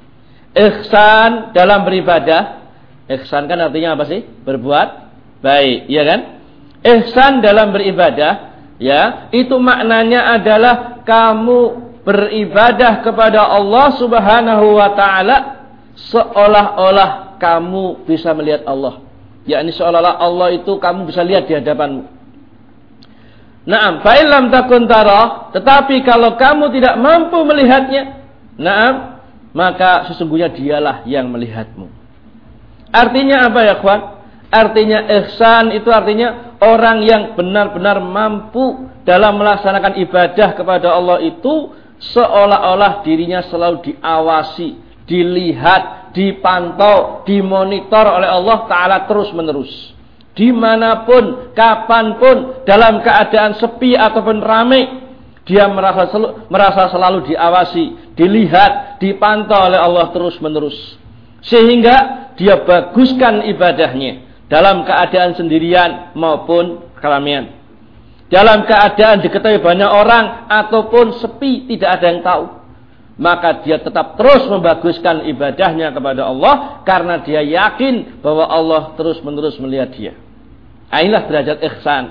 Ihsan dalam beribadah, ihsan kan artinya apa sih? Berbuat baik, ya kan? Ihsan dalam beribadah, ya, itu maknanya adalah kamu beribadah kepada Allah Subhanahu wa taala seolah-olah kamu bisa melihat Allah. Yakni seolah-olah Allah itu kamu bisa lihat di hadapanmu. Naam, fa illam takun tarah, tetapi kalau kamu tidak mampu melihatnya, naam, maka sesungguhnya dialah yang melihatmu. Artinya apa ya, kawan? Artinya ihsan itu artinya orang yang benar-benar mampu dalam melaksanakan ibadah kepada Allah itu seolah-olah dirinya selalu diawasi, dilihat, dipantau, dimonitor oleh Allah Ta'ala terus-menerus. Dimanapun, kapanpun, dalam keadaan sepi ataupun ramai, dia merasa selalu diawasi, dilihat, dipantau oleh Allah terus-menerus. Sehingga dia baguskan ibadahnya dalam keadaan sendirian maupun keramaian. Dalam keadaan diketahui banyak orang ataupun sepi, tidak ada yang tahu. Maka dia tetap terus membaguskan ibadahnya kepada Allah karena dia yakin bahwa Allah terus-menerus melihat dia. Inilah derajat ihsan.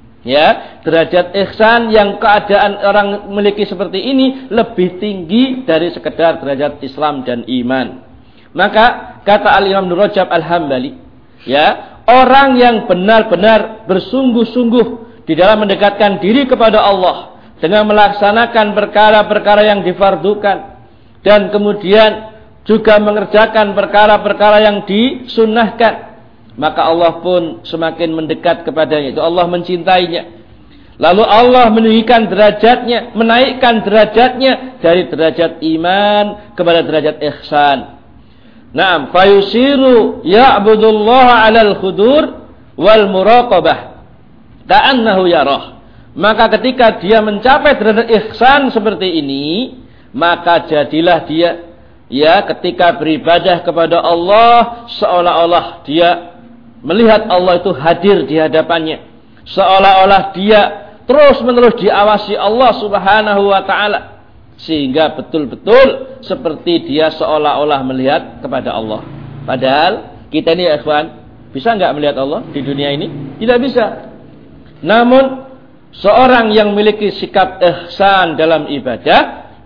Ya, derajat ihsan yang keadaan orang memiliki seperti ini lebih tinggi dari sekedar derajat Islam dan iman. Maka kata Al-Imam Ibnu Rajab Al-Hambali, ya, orang yang benar-benar bersungguh-sungguh di dalam mendekatkan diri kepada Allah dengan melaksanakan perkara-perkara yang difardukan dan kemudian juga mengerjakan perkara-perkara yang disunnahkan, maka Allah pun semakin mendekat kepadanya. Itu Allah mencintainya. Lalu Allah meninggikan derajatnya, menaikkan derajatnya dari derajat iman kepada derajat ihsan. Naam, fayusiru ya'budullaha 'alal khudur wal muraqabah ka'annahu yarah. Maka ketika dia mencapai derajat ihsan seperti ini, maka jadilah dia, ya, ketika beribadah kepada Allah seolah-olah dia melihat Allah itu hadir di hadapannya, seolah-olah dia terus-menerus diawasi Allah Subhanahu wa taala, sehingga betul-betul seperti dia seolah-olah melihat kepada Allah. Padahal kita ini, ya ikhwan, bisa enggak melihat Allah di dunia ini? Tidak bisa. Namun seorang yang memiliki sikap ihsan dalam ibadah,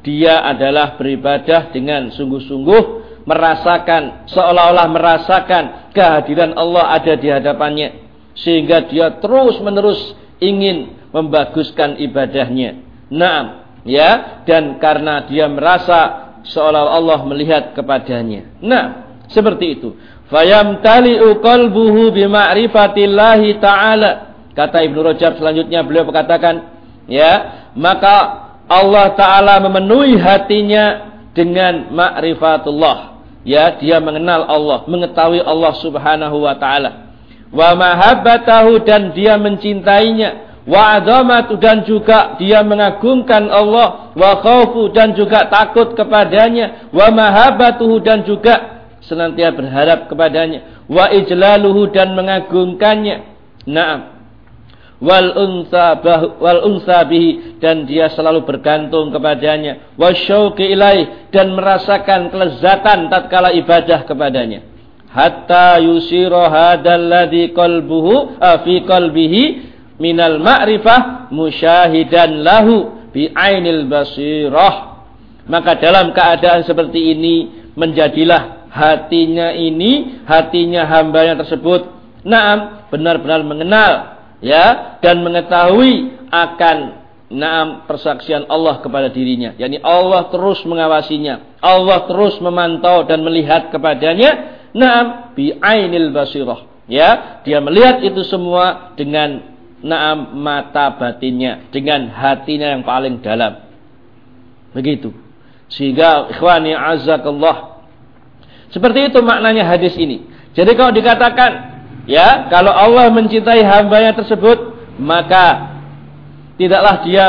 dia adalah beribadah dengan sungguh-sungguh, merasakan, seolah-olah merasakan kehadiran Allah ada di hadapannya, sehingga dia terus-menerus ingin membaguskan ibadahnya. Naam, ya, dan karena dia merasa seolah Allah melihat kepadanya. Nah, seperti itu. Fayamtali'u qalbuhu bima'rifatillahi ta'ala. Kata Ibnu Rajab selanjutnya, beliau berkatakan, ya, maka Allah Ta'ala memenuhi hatinya dengan ma'rifatullah. Ya, dia mengenal Allah, mengetahui Allah Subhanahu wa Ta'ala. Wa mahabbatahu, dan dia mencintainya. Wa azamatu, dan juga dia mengagungkan Allah. Wa khaufu, dan juga takut kepadanya. Wa mahabbatuhu, dan juga senantiasa berharap kepadanya. Wa ijlaluhu, dan mengagungkannya. Naam. Wal unsa bihi, dan dia selalu bergantung kepadanya. Wasyauqi ilaih, dan merasakan kelezatan tatkala ibadah kepadanya. Hatta yusira hadzal ladzi qalbuhu fi qalbihi minal ma'rifah musyahidan lahu bi ainil basirah. Maka dalam keadaan seperti ini menjadilah hatinya hambanya tersebut, naam, benar-benar mengenal, ya, dan mengetahui akan persaksian Allah kepada dirinya. Yani Allah terus mengawasinya, Allah terus memantau dan melihat kepadanya. Bi ainil basirah. Ya, dia melihat itu semua dengan mata batinnya, dengan hatinya yang paling dalam. Begitu. Sehingga ikhwani azakallah, seperti itu maknanya hadis ini. Jadi kalau dikatakan, ya, kalau Allah mencintai hambanya tersebut, maka tidaklah dia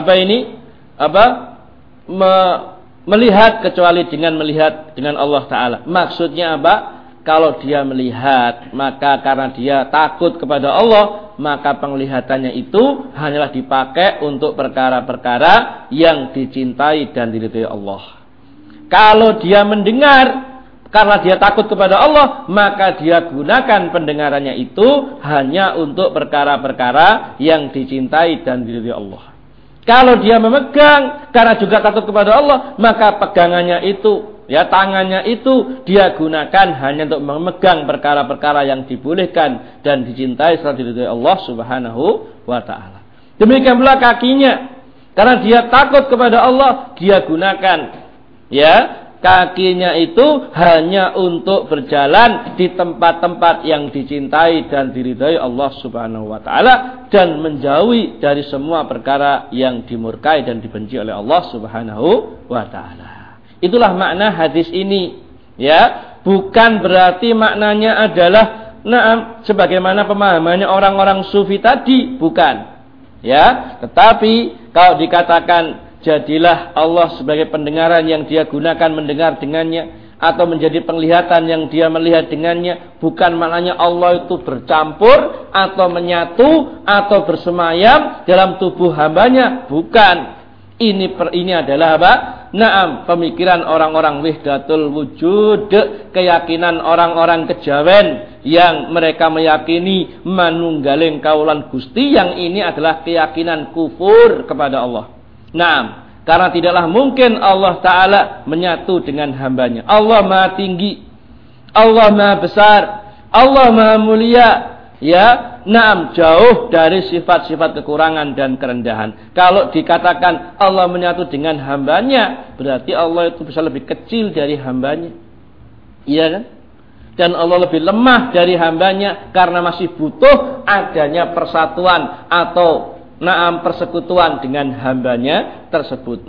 melihat kecuali dengan melihat dengan Allah Ta'ala. Maksudnya apa? Kalau dia melihat, maka karena dia takut kepada Allah, maka penglihatannya itu hanyalah dipakai untuk perkara-perkara yang dicintai dan diridhai Allah. Kalau dia mendengar, karena dia takut kepada Allah, maka dia gunakan pendengarannya itu hanya untuk perkara-perkara yang dicintai dan diridhai Allah. Kalau dia memegang karena juga takut kepada Allah, maka pegangannya itu, ya, tangannya itu dia gunakan hanya untuk memegang perkara-perkara yang dibolehkan dan dicintai serta diridhai Allah Subhanahu wa Ta'ala. Demikian pula kakinya, karena dia takut kepada Allah, dia gunakan, ya, kakinya itu hanya untuk berjalan di tempat-tempat yang dicintai dan diridhai Allah Subhanahu wa Ta'ala, dan menjauhi dari semua perkara yang dimurkai dan dibenci oleh Allah Subhanahu wa Ta'ala. Itulah makna hadis ini, ya. Bukan berarti maknanya adalah sebagaimana pemahamannya orang-orang sufi tadi, bukan, ya. Tetapi kalau dikatakan jadilah Allah sebagai pendengaran yang dia gunakan mendengar dengannya, atau menjadi penglihatan yang dia melihat dengannya, bukan maknanya Allah itu bercampur atau menyatu atau bersemayam dalam tubuh hambanya, bukan. Ini adalah apa? Pemikiran orang-orang wahdatul wujud, keyakinan orang-orang kejawen yang mereka meyakini manunggaling kaulan Gusti, yang ini adalah keyakinan kufur kepada Allah. Karena tidaklah mungkin Allah Ta'ala menyatu dengan hambanya. Allah Maha tinggi, Allah Maha besar, Allah Maha mulia, ya. Jauh dari sifat-sifat kekurangan dan kerendahan. Kalau dikatakan Allah menyatu dengan hambanya, berarti Allah itu bisa lebih kecil dari hambanya, iya kan? Dan Allah lebih lemah dari hambanya, karena masih butuh adanya persatuan atau persekutuan dengan hambanya tersebut.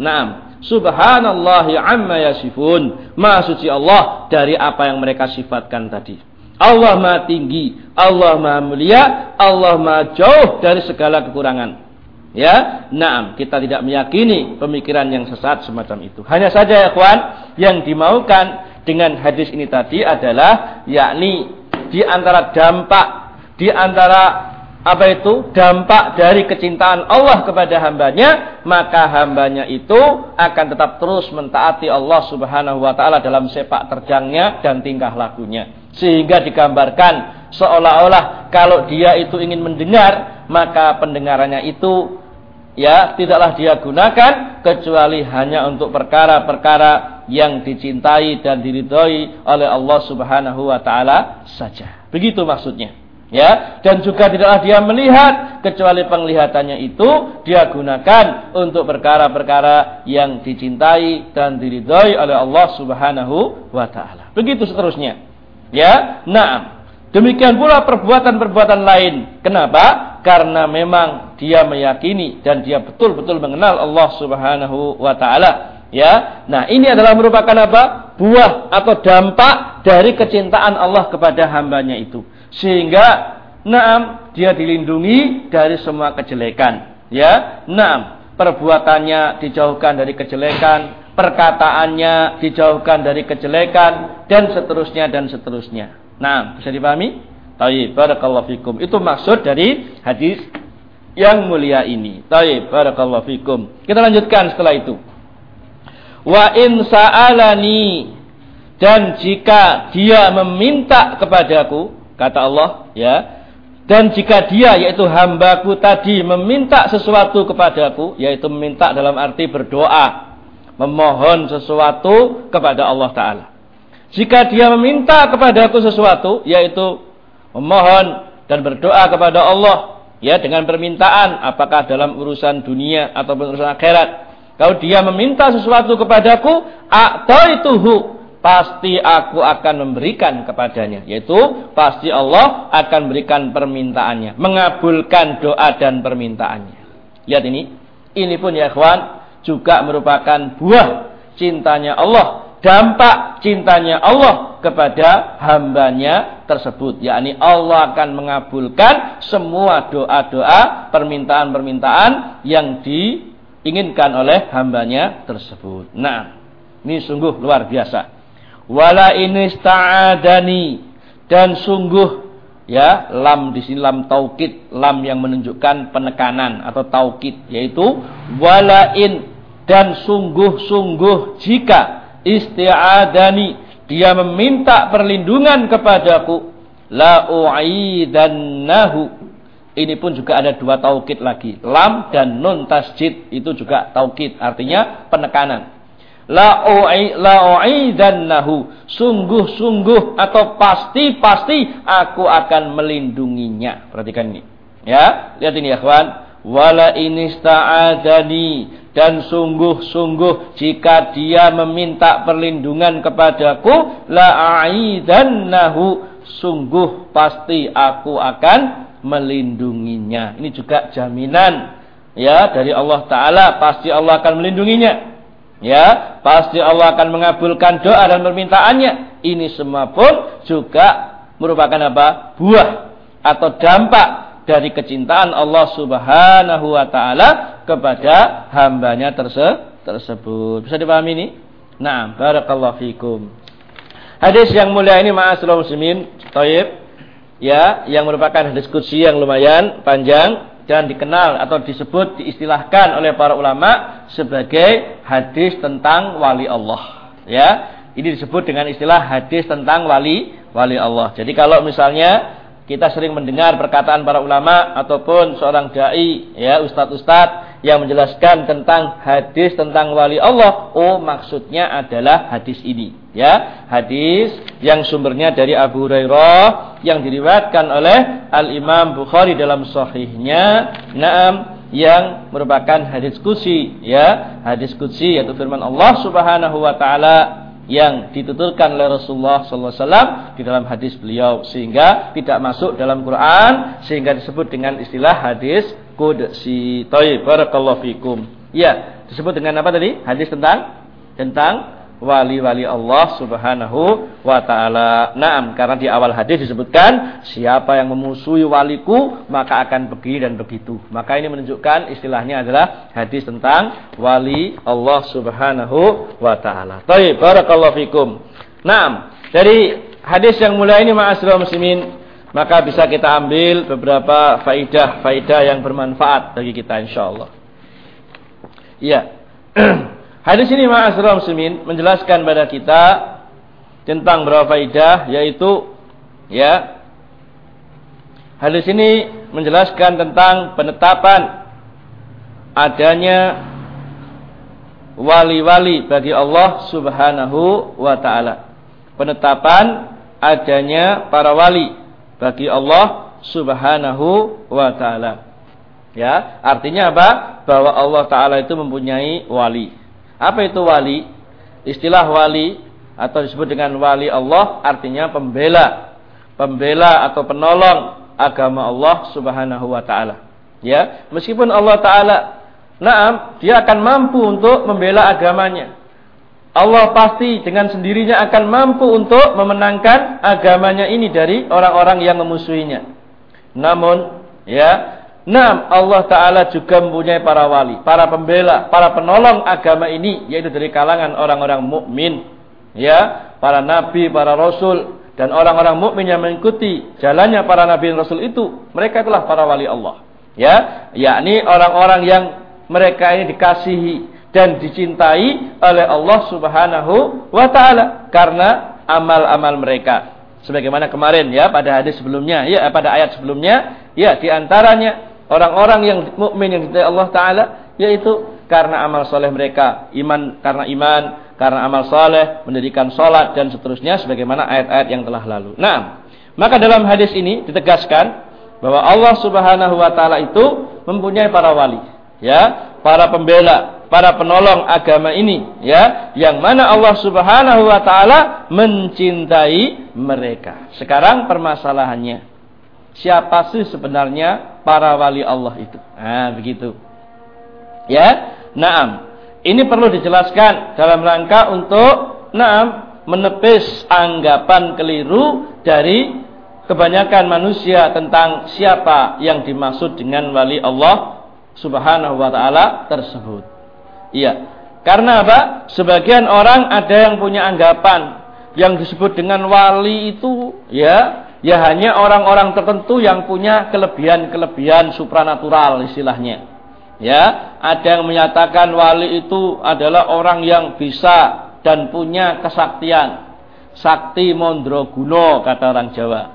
Subhanallahi amma yasifun. Maha suci Allah dari apa yang mereka sifatkan tadi. Allah Maha tinggi, Allah Maha mulia, Allah Maha jauh dari segala kekurangan. Ya, kita tidak meyakini pemikiran yang sesat semacam itu. Hanya saja ya kawan, yang dimaukan dengan hadis ini tadi adalah, yakni di antara dampak, dampak dari kecintaan Allah kepada hambanya, maka hambanya itu akan tetap terus mentaati Allah Subhanahu wa Ta'ala dalam sepak terjangnya dan tingkah lakunya. Sehingga digambarkan seolah-olah kalau dia itu ingin mendengar, maka pendengarannya itu ya tidaklah dia gunakan kecuali hanya untuk perkara-perkara yang dicintai dan diridhoi oleh Allah Subhanahu wa taala saja. Begitu maksudnya. Ya, dan juga tidaklah dia melihat kecuali penglihatannya itu dia gunakan untuk perkara-perkara yang dicintai dan diridhoi oleh Allah Subhanahu wa taala. Begitu seterusnya. Ya, nah, demikian pula perbuatan-perbuatan lain. Kenapa? Karena memang dia meyakini dan dia betul-betul mengenal Allah Subhanahu wa taala. Ya, nah ini adalah merupakan apa? Buah atau dampak dari kecintaan Allah kepada hambanya itu. Sehingga naam dia dilindungi dari semua kejelekan. Ya, naam perbuatannya dijauhkan dari kejelekan, perkataannya dijauhkan dari kejelekan dan seterusnya. Nah, bisa dipahami? Baik, barakallahu fikum. Itu maksud dari hadis yang mulia ini. Baik, barakallahu fikum. Kita lanjutkan setelah itu. Wa in sa'alani, dan jika dia meminta kepadaku, kata Allah, ya. Dan jika dia, yaitu hambaku tadi, meminta sesuatu kepadaku, yaitu meminta dalam arti berdoa, memohon sesuatu kepada Allah Ta'ala. Jika dia meminta kepadaku sesuatu, yaitu memohon dan berdoa kepada Allah, ya, dengan permintaan, apakah dalam urusan dunia ataupun urusan akhirat. Kalau dia meminta sesuatu kepadaku, a'taituhu, pasti aku akan memberikan kepadanya, yaitu pasti Allah akan berikan permintaannya, mengabulkan doa dan permintaannya. Lihat ini pun ya ikhwan juga merupakan buah cintanya Allah, dampak cintanya Allah kepada hambanya tersebut, yakni Allah akan mengabulkan semua doa-doa, permintaan-permintaan yang diinginkan oleh hambanya tersebut. Nah, ini sungguh luar biasa. Wala inista'adani, dan sungguh, ya, lam di sini lam taukid, lam yang menunjukkan penekanan atau taukid, yaitu wala in, dan sungguh-sungguh jika isti'adani, dia meminta perlindungan kepadaku, la u'idannahu. Ini pun juga ada dua taukid lagi, lam dan nun tasjid itu juga taukid, artinya penekanan. La u'idannahu, sungguh-sungguh atau pasti aku akan melindunginya. Perhatikan ini. Ya, lihat ini ya kawan. Wala inista'adani, dan sungguh-sungguh jika dia meminta perlindungan kepadaku, la a'idannahu, sungguh pasti aku akan melindunginya. Ini juga jaminan, ya, dari Allah Ta'ala, pasti Allah akan melindunginya. Ya, pasti Allah akan mengabulkan doa dan permintaannya. Ini semua pun juga merupakan apa? Buah atau dampak dari kecintaan Allah Subhanahu wa taala kepada hambanya tersebut. Bisa dipahami ini? Nah, barakallahu fikum. Hadis yang mulia ini ma'asyiral muslimin, thayyib, ya, yang merupakan diskusi yang lumayan panjang dan dikenal atau disebut, diistilahkan oleh para ulama sebagai hadis tentang wali Allah. Ya, ini disebut dengan istilah hadis tentang wali Allah. Jadi kalau misalnya kita sering mendengar perkataan para ulama ataupun seorang dai, ya, ustadz yang menjelaskan tentang hadis tentang wali Allah, oh maksudnya adalah hadis ini, ya, hadis yang sumbernya dari Abu Hurairah yang diriwayatkan oleh Al-Imam Bukhari dalam sahihnya, naam, yang merupakan hadis qudsi, ya, hadis qudsi yaitu firman Allah Subhanahu wa taala yang dituturkan oleh Rasulullah sallallahu alaihi wasallam di dalam hadis beliau, sehingga tidak masuk dalam Quran, sehingga disebut dengan istilah hadis qudsi. Thayyib, barakallahu fikum. Ya, disebut dengan apa tadi? Hadis tentang wali-wali Allah Subhanahu wa taala. Naam, karena di awal hadis disebutkan siapa yang memusuhi waliku maka akan begini dan begitu. Maka ini menunjukkan istilahnya adalah hadis tentang wali Allah Subhanahu wa taala. Baik, barakallahu fikum. Naam, dari hadis yang mulia ini ma'asyiral muslimin, maka bisa kita ambil beberapa faidah yang bermanfaat bagi kita insyaallah. Iya. Hadis ini ma'asyiral muslimin menjelaskan pada kita tentang beberapa faidah, yaitu, ya, hadis ini menjelaskan tentang penetapan adanya wali-wali bagi Allah Subhanahu wa ta'ala. Penetapan adanya para wali bagi Allah Subhanahu wa ta'ala. Ya, artinya apa? Bahwa Allah Ta'ala itu mempunyai wali. Apa itu wali? Istilah wali atau disebut dengan wali Allah artinya pembela. Pembela atau penolong agama Allah Subhanahu wa ta'ala. Ya, meskipun Allah Ta'ala dia akan mampu untuk membela agamanya. Allah pasti dengan sendirinya akan mampu untuk memenangkan agamanya ini dari orang-orang yang memusuhinya. Namun, Allah Ta'ala juga mempunyai para wali, para pembela, para penolong agama ini, yaitu dari kalangan orang-orang mukmin, para nabi, para rasul, dan orang-orang mukmin yang mengikuti jalannya para nabi dan rasul itu, mereka itulah para wali Allah. Yakni orang-orang yang mereka ini dikasihi dan dicintai oleh Allah Subhanahu wa ta'ala karena amal-amal mereka. Sebagaimana kemarin pada hadis sebelumnya, pada ayat sebelumnya, di antaranya orang-orang yang mukmin yang dicintai Allah Ta'ala, yaitu karena amal soleh mereka, karena iman, karena amal soleh, mendirikan sholat dan seterusnya, sebagaimana ayat-ayat yang telah lalu. Nah, maka dalam hadis ini ditegaskan bahwa Allah Subhanahu wa Ta'ala itu mempunyai para wali, para pembela, para penolong agama ini, yang mana Allah Subhanahu wa Ta'ala mencintai mereka. Sekarang permasalahannya, siapa sih sebenarnya para wali Allah itu? Begitu. Ini perlu dijelaskan dalam rangka untuk menepis anggapan keliru dari kebanyakan manusia tentang siapa yang dimaksud dengan wali Allah Subhanahu wa Ta'ala tersebut. Karena apa? Sebagian orang ada yang punya anggapan yang disebut dengan wali itu hanya orang-orang tertentu yang punya kelebihan-kelebihan supranatural istilahnya. Ada yang menyatakan wali itu adalah orang yang bisa dan punya kesaktian. Sakti mondroguno kata orang Jawa,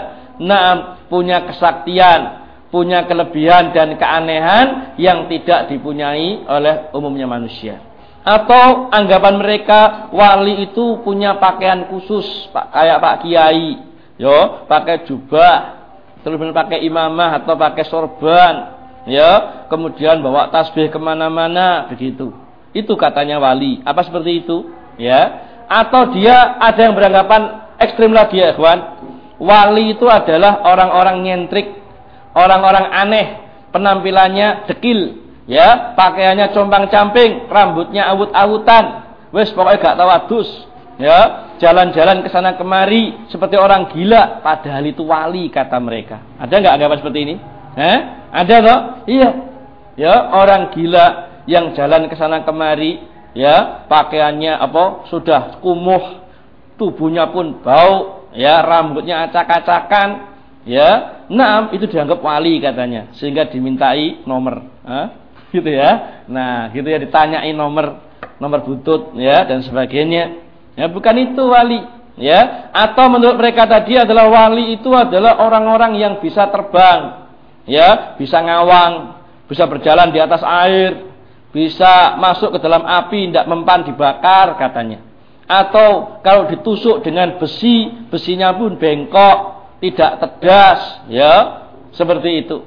punya kesaktian, punya kelebihan dan keanehan yang tidak dipunyai oleh umumnya manusia. Atau anggapan mereka wali itu punya pakaian khusus, kayak Pak Kiai, pakai jubah, terus pakai imamah atau pakai sorban, kemudian bawa tasbih kemana-mana, begitu. Itu katanya wali. Apa seperti itu? Atau dia ada yang beranggapan ekstrim lagi ya ikhwan. Wali itu adalah orang-orang nyentrik, orang-orang aneh, penampilannya dekil, pakaiannya compang-camping, rambutnya awut-awutan, pokoknya gak tawadus, jalan-jalan ke sana kemari seperti orang gila, padahal itu wali kata mereka. Ada enggak anggapan seperti ini? Ada toh? Iya. Orang gila yang jalan ke sana kemari, pakaiannya sudah kumuh, tubuhnya pun bau, rambutnya acak-acakan, itu dianggap wali katanya, sehingga dimintai nomor, gitu ya. Nah, gitu ditanyai nomor butut, dan sebagainya. Bukan itu wali, Atau menurut mereka tadi adalah wali itu adalah orang-orang yang bisa terbang, bisa ngawang, bisa berjalan di atas air, bisa masuk ke dalam api, tidak mempan dibakar katanya. Atau kalau ditusuk dengan besi, besinya pun bengkok, tidak tegas, seperti itu.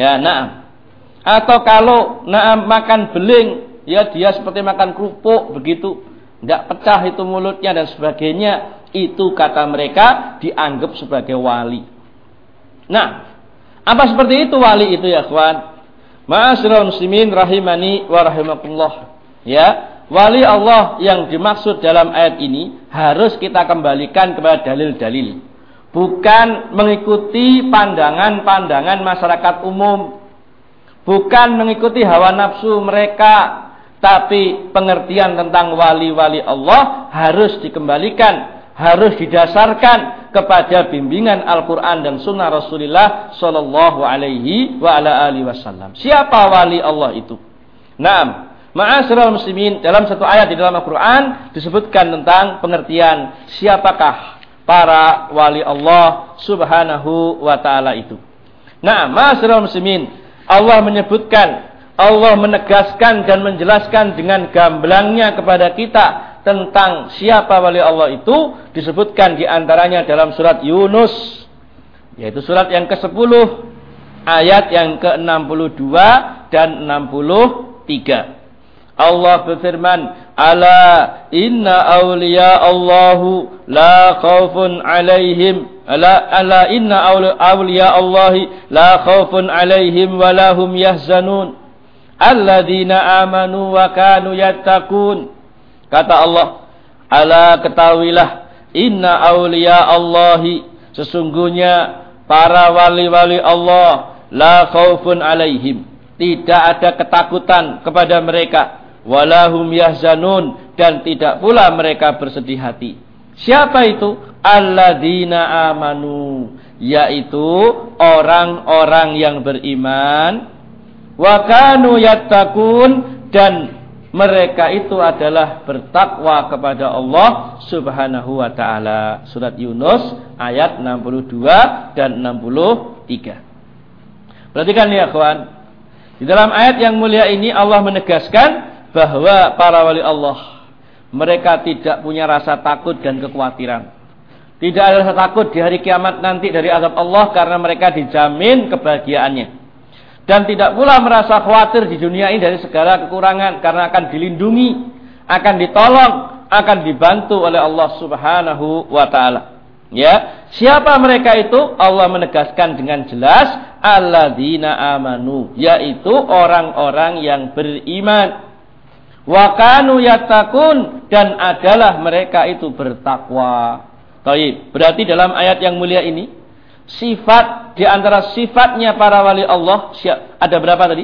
Atau kalau makan beling, dia seperti makan kerupuk begitu, tidak pecah itu mulutnya dan sebagainya. Itu kata mereka dianggap sebagai wali. Nah, apa seperti itu wali itu ya kawan? Ma'asyiral muslimin rahimani wa rahimakumullah. Wali Allah yang dimaksud dalam ayat ini harus kita kembalikan kepada dalil-dalil. Bukan mengikuti pandangan-pandangan masyarakat umum. Bukan mengikuti hawa nafsu mereka. Tapi pengertian tentang wali-wali Allah harus dikembalikan, harus didasarkan kepada bimbingan Al-Quran dan Sunnah Rasulullah Sallallahu Alaihi Wasallam. Siapa wali Allah itu? Ma'asyiral muslimin, dalam satu ayat di dalam Al-Quran disebutkan tentang pengertian siapakah para wali Allah Subhanahu wa Ta'ala itu. Ma'asyiral muslimin, Allah menyebutkan Allah menegaskan dan menjelaskan dengan gamblangnya kepada kita tentang siapa wali Allah itu disebutkan diantaranya dalam surat Yunus, yaitu surat yang ke-10 ayat yang ke-62 dan 63. Allah berfirman, ala inna awliya Allahu la khawfun alaihim ala inna awliya Allahi la khawfun alaihim wa lahum yahzanun alladzina amanu wa kanu yattaqun. Kata Allah, ala ketahuilah, inna awliya Allahi, sesungguhnya para wali-wali Allah, la khaufun alaihim, tidak ada ketakutan kepada mereka, walahum yahzanun, dan tidak pula mereka bersedih hati. Siapa itu? Alladzina amanu, yaitu orang-orang yang beriman, wa kanu yattaqun, dan mereka itu adalah bertakwa kepada Allah Subhanahu wa ta'ala. Surat Yunus ayat 62 dan 63. Perhatikan ya kawan, di dalam ayat yang mulia ini Allah menegaskan bahwa para wali Allah, mereka tidak punya rasa takut dan kekhawatiran. Tidak ada rasa takut di hari kiamat nanti dari azab Allah, karena mereka dijamin kebahagiaannya. Dan tidak pula merasa khawatir di dunia ini dari segala kekurangan, karena akan dilindungi, akan ditolong, akan dibantu oleh Allah Subhanahu wa ta'ala. Ya, siapa mereka itu? Allah menegaskan dengan jelas, alladzina amanu, yaitu orang-orang yang beriman. Wa kanu yattaqun, dan adalah mereka itu bertakwa. Baik, berarti dalam ayat yang mulia ini, sifat di antara sifatnya para wali Allah ada berapa tadi?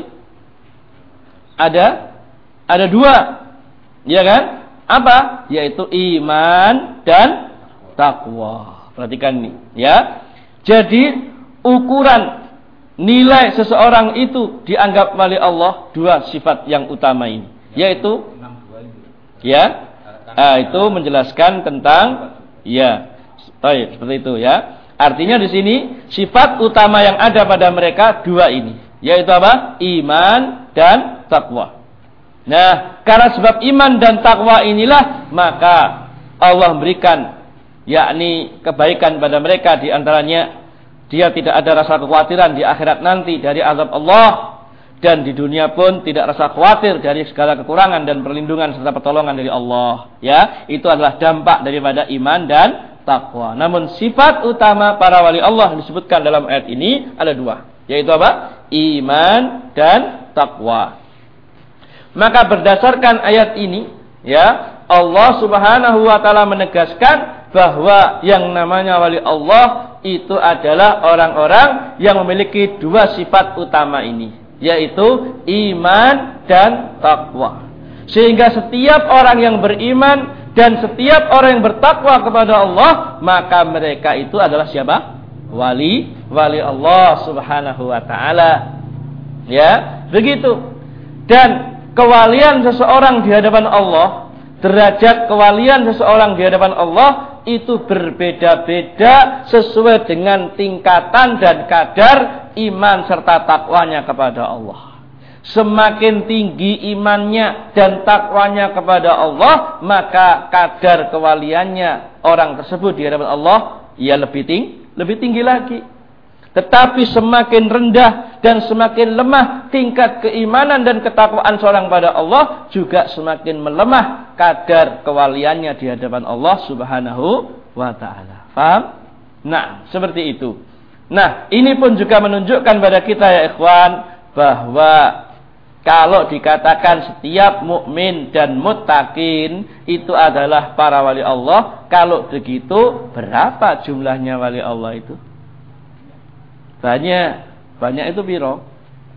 Ada 2. Ya kan? Apa? Yaitu iman dan takwa. Perhatikan ini, ya. Jadi ukuran nilai seseorang itu dianggap wali Allah 2 sifat yang utama ini, yaitu ya. Itu menjelaskan tentang ya. Baik, seperti itu ya. Artinya di sini sifat utama yang ada pada mereka 2 ini, yaitu apa? Iman dan takwa. Nah, karena sebab iman dan takwa inilah maka Allah memberikan yakni kebaikan pada mereka, di antaranya dia tidak ada rasa kekhawatiran di akhirat nanti dari azab Allah, dan di dunia pun tidak rasa khawatir dari segala kekurangan dan perlindungan serta pertolongan dari Allah. Ya, itu adalah dampak daripada iman dan takwa. Namun sifat utama para wali Allah yang disebutkan dalam ayat ini ada 2, yaitu apa? Iman dan takwa. Maka berdasarkan ayat ini, ya, Allah Subhanahu wa ta'ala menegaskan bahwa yang namanya wali Allah itu adalah orang-orang yang memiliki 2 sifat utama ini, yaitu iman dan takwa. Sehingga setiap orang yang beriman dan setiap orang yang bertakwa kepada Allah, maka mereka itu adalah siapa? Wali Allah Subhanahu wa ta'ala. Ya, begitu. Dan kewalian seseorang di hadapan Allah, derajat kewalian seseorang di hadapan Allah itu berbeda-beda sesuai dengan tingkatan dan kadar iman serta takwanya kepada Allah. Semakin tinggi imannya dan takwanya kepada Allah, maka kadar kewaliannya orang tersebut di hadapan Allah ya lebih tinggi lagi. Tetapi semakin rendah dan semakin lemah tingkat keimanan dan ketakwaan seorang pada Allah, juga semakin melemah kadar kewaliannya di hadapan Allah Subhanahu wa ta'ala. Paham? Nah, seperti itu. Nah, ini pun juga menunjukkan pada kita ya ikhwan, bahwa kalau dikatakan setiap mukmin dan muttaqin itu adalah para wali Allah, kalau begitu berapa jumlahnya wali Allah itu? Banyak itu piro?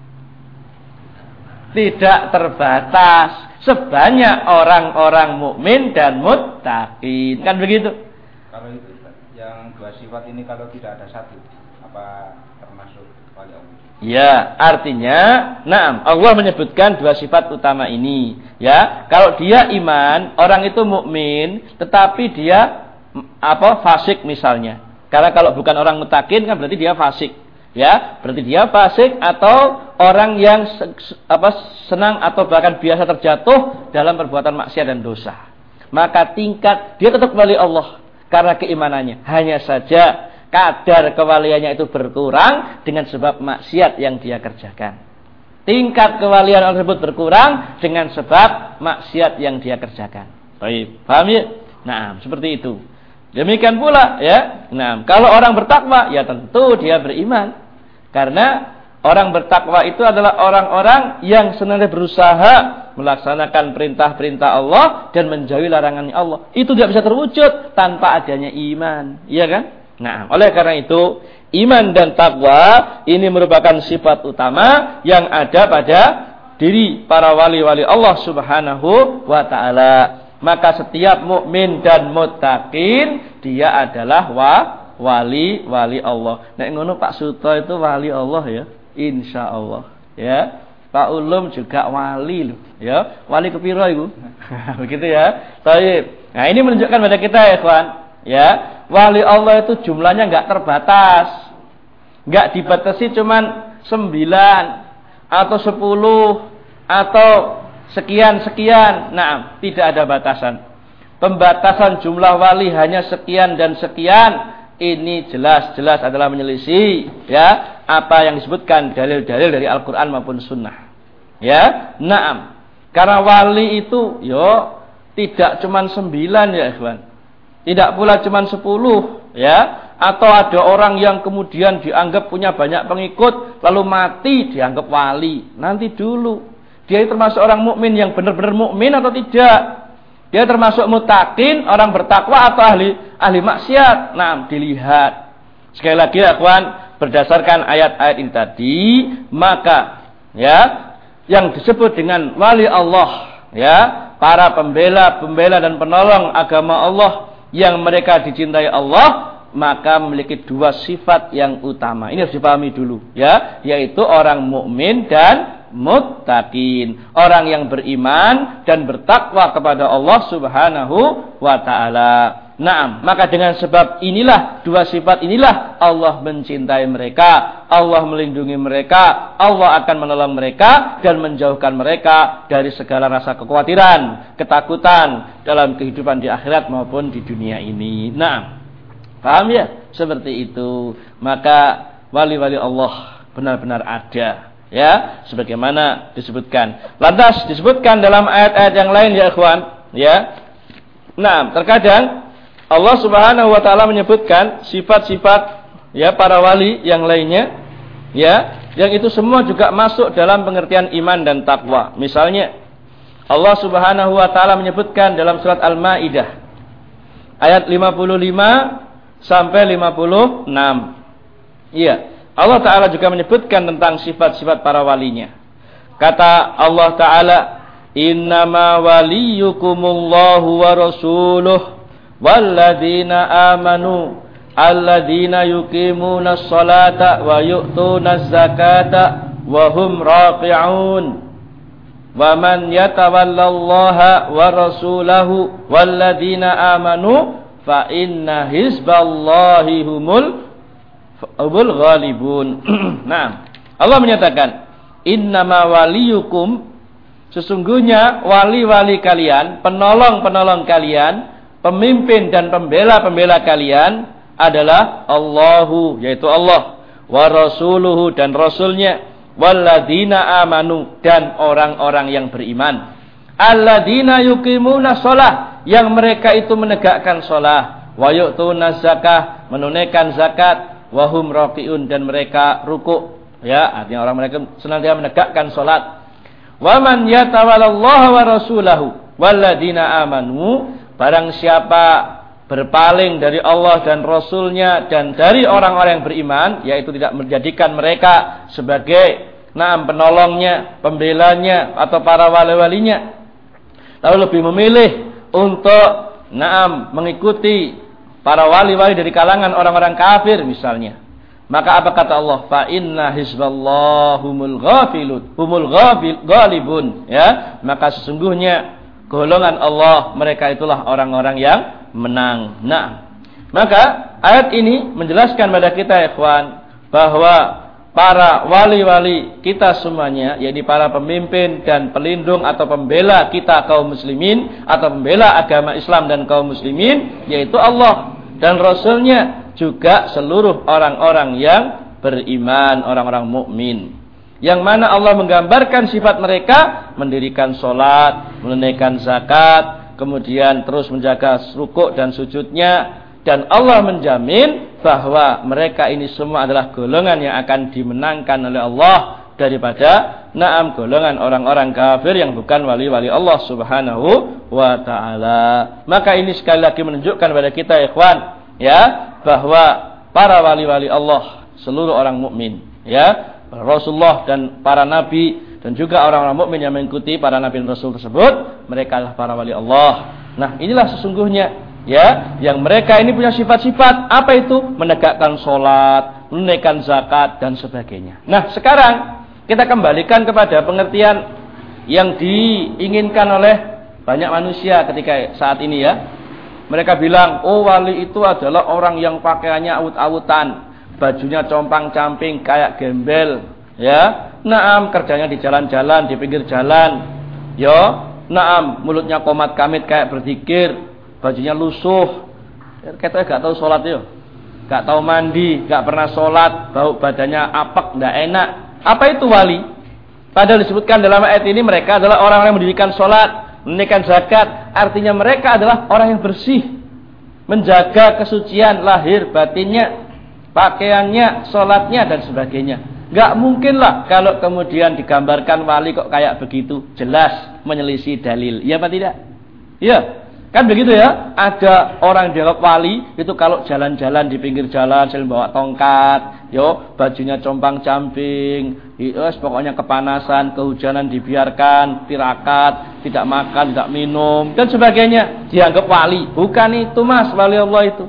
Tidak terbatas, sebanyak orang-orang mukmin dan muttaqin. Kan begitu? Kalau itu yang 2 sifat ini kalau tidak ada 1, apa termasuk wali Allah? Ya, artinya, Allah menyebutkan 2 sifat utama ini. Ya, kalau dia iman, orang itu mukmin, tetapi dia fasik misalnya. Karena kalau bukan orang muttaqin kan berarti dia fasik. Ya, berarti dia fasik atau orang yang senang atau bahkan biasa terjatuh dalam perbuatan maksiat dan dosa. Maka tingkat dia tetap wali Allah karena keimanannya. Hanya saja kadar kewaliannya itu berkurang dengan sebab maksiat yang dia kerjakan. Tingkat kewalian tersebut berkurang dengan sebab maksiat yang dia kerjakan. Baik, paham ya? Nah, seperti itu. Demikian pula ya. Nah, kalau orang bertakwa ya tentu dia beriman. Karena orang bertakwa itu adalah orang-orang yang senantiasa berusaha melaksanakan perintah-perintah Allah dan menjauhi larangan Allah. Itu tidak bisa terwujud tanpa adanya iman, iya kan? Nah, oleh karena itu iman dan takwa ini merupakan sifat utama yang ada pada diri para wali-wali Allah Subhanahu wa taala. Maka setiap mukmin dan muttaqin dia adalah wali Allah. Nek ngono Pak Suto itu wali Allah ya, insyaallah ya. Pak Ulum juga wali loh, ya. Wali kepiro iku? Begitu ya. Baik. Nah, ini menunjukkan pada kita ya, kawan, ya. Wali Allah itu jumlahnya enggak terbatas. Enggak dibatasi cuman 9 atau 10 atau sekian. Nah, tidak ada batasan. Pembatasan jumlah wali hanya sekian dan sekian. Ini jelas-jelas adalah menyelisih ya apa yang disebutkan dalil-dalil dari Al-Qur'an maupun Sunnah. Ya, na'am. Karena wali itu tidak cuman 9 ya, ikhwan. Tidak pula cuman 10 ya, atau ada orang yang kemudian dianggap punya banyak pengikut lalu mati dianggap wali. Nanti dulu. Dia termasuk orang mukmin yang benar-benar mukmin atau tidak? Dia termasuk muttaqin, orang bertakwa atau ahli maksiat. Nah, dilihat. Sekali lagi ya, kawan, berdasarkan ayat-ayat ini tadi, maka ya yang disebut dengan wali Allah, ya, para pembela dan penolong agama Allah yang mereka dicintai Allah, maka memiliki 2 sifat yang utama. Ini harus dipahami dulu, ya, yaitu orang mukmin dan muttaqin, orang yang beriman dan bertakwa kepada Allah Subhanahu wa taala. Naam, maka dengan sebab inilah, 2 sifat inilah Allah mencintai mereka, Allah melindungi mereka, Allah akan menolong mereka dan menjauhkan mereka dari segala rasa kekhawatiran, ketakutan dalam kehidupan di akhirat maupun di dunia ini. Naam. Paham ya? Seperti itu. Maka wali-wali Allah benar-benar ada. Ya, sebagaimana disebutkan. Lantas disebutkan dalam ayat-ayat yang lain ya ikhwan, ya. Nah, terkadang Allah Subhanahu wa taala menyebutkan sifat-sifat ya para wali yang lainnya, ya, yang itu semua juga masuk dalam pengertian iman dan takwa. Misalnya Allah Subhanahu wa taala menyebutkan dalam surat Al-Maidah ayat 55 sampai 56. Iya. Allah Ta'ala juga menyebutkan tentang sifat-sifat para walinya. Kata Allah Ta'ala, Innama waliyukumullahu wa rasuluh walladzina amanu alladzina yuqimuna sholata wa yu'tuna zakata wa hum raqi'un. Wa man yatawallallaha wa rasulahu walladzina amanu fa inna hizballahi humul ghalibun. Nah, Allah menyatakan, Innama waliyukum, sesungguhnya wali-wali kalian, penolong-penolong kalian, pemimpin dan pembela-pembela kalian adalah Allahu, yaitu Allah, wa rasuluhu, dan rasulnya, walladzina amanu, dan orang-orang yang beriman, alladzina yuqimuna shalah, yang mereka itu menegakkan shalah, wa yu'tuna zakah, menunaikan zakat, wahum raqiun, dan mereka rukuk, ya, artinya orang mereka senantiasa menegakkan salat. Wa man yatawallallaha wa rasulahu walladzina amanu, barang siapa berpaling dari Allah dan Rasulnya dan dari orang-orang yang beriman, yaitu tidak menjadikan mereka sebagai penolongnya, pembelanya atau para wali-walinya, lalu lebih memilih untuk mengikuti para wali-wali dari kalangan orang-orang kafir misalnya, maka apa kata Allah? Fa inna hizballahumul ghalibun, ya, maka sesungguhnya golongan Allah mereka itulah orang-orang yang menang. Nah, maka ayat ini menjelaskan pada kita ikhwan bahwa para wali-wali kita semuanya, yakni para pemimpin dan pelindung atau pembela kita kaum muslimin atau pembela agama Islam dan kaum muslimin, yaitu Allah dan Rasulnya, juga seluruh orang-orang yang beriman, orang-orang mukmin. Yang mana Allah menggambarkan sifat mereka, mendirikan sholat, menunaikan zakat, kemudian terus menjaga rukuk dan sujudnya. Dan Allah menjamin bahwa mereka ini semua adalah golongan yang akan dimenangkan oleh Allah daripada golongan orang-orang kafir yang bukan wali-wali Allah subhanahu wa ta'ala. Maka ini sekali lagi menunjukkan kepada kita ikhwan, ya, bahwa para wali-wali Allah, seluruh orang mukmin, ya, Rasulullah dan para nabi dan juga orang-orang mukmin yang mengikuti para nabi dan rasul tersebut, mereka adalah para wali Allah. Nah, inilah sesungguhnya, ya, yang mereka ini punya sifat-sifat apa itu? Menegakkan sholat, menunaikan zakat dan sebagainya. Nah, sekarang kita kembalikan kepada pengertian yang diinginkan oleh banyak manusia ketika saat ini, ya. Mereka bilang, oh, wali itu adalah orang yang pakaiannya awut-awutan, bajunya compang-camping kayak gembel, ya. Naam, kerjanya di jalan-jalan, di pinggir jalan, ya. Naam, mulutnya komat kamit kayak berzikir, bajunya lusuh, katanya gak tahu sholat, ya, gak tahu mandi, gak pernah sholat, bau badannya apek, gak enak. Apa itu wali? Padahal disebutkan dalam ayat ini mereka adalah orang yang mendirikan sholat, menunaikan zakat. Artinya mereka adalah orang yang bersih, menjaga kesucian lahir batinnya, pakaiannya, sholatnya dan sebagainya. Gak mungkin lah kalau kemudian digambarkan wali kok kayak begitu, jelas menyelisih dalil. Iya apa tidak? Iya. Kan begitu, ya. Ada orang yang dianggap wali itu kalau jalan-jalan di pinggir jalan sambil bawa tongkat, yo, bajunya compang-camping, pokoknya kepanasan, kehujanan dibiarkan, tirakat, tidak makan, tidak minum dan sebagainya, dianggap wali. Bukan itu, Mas, wali Allah itu.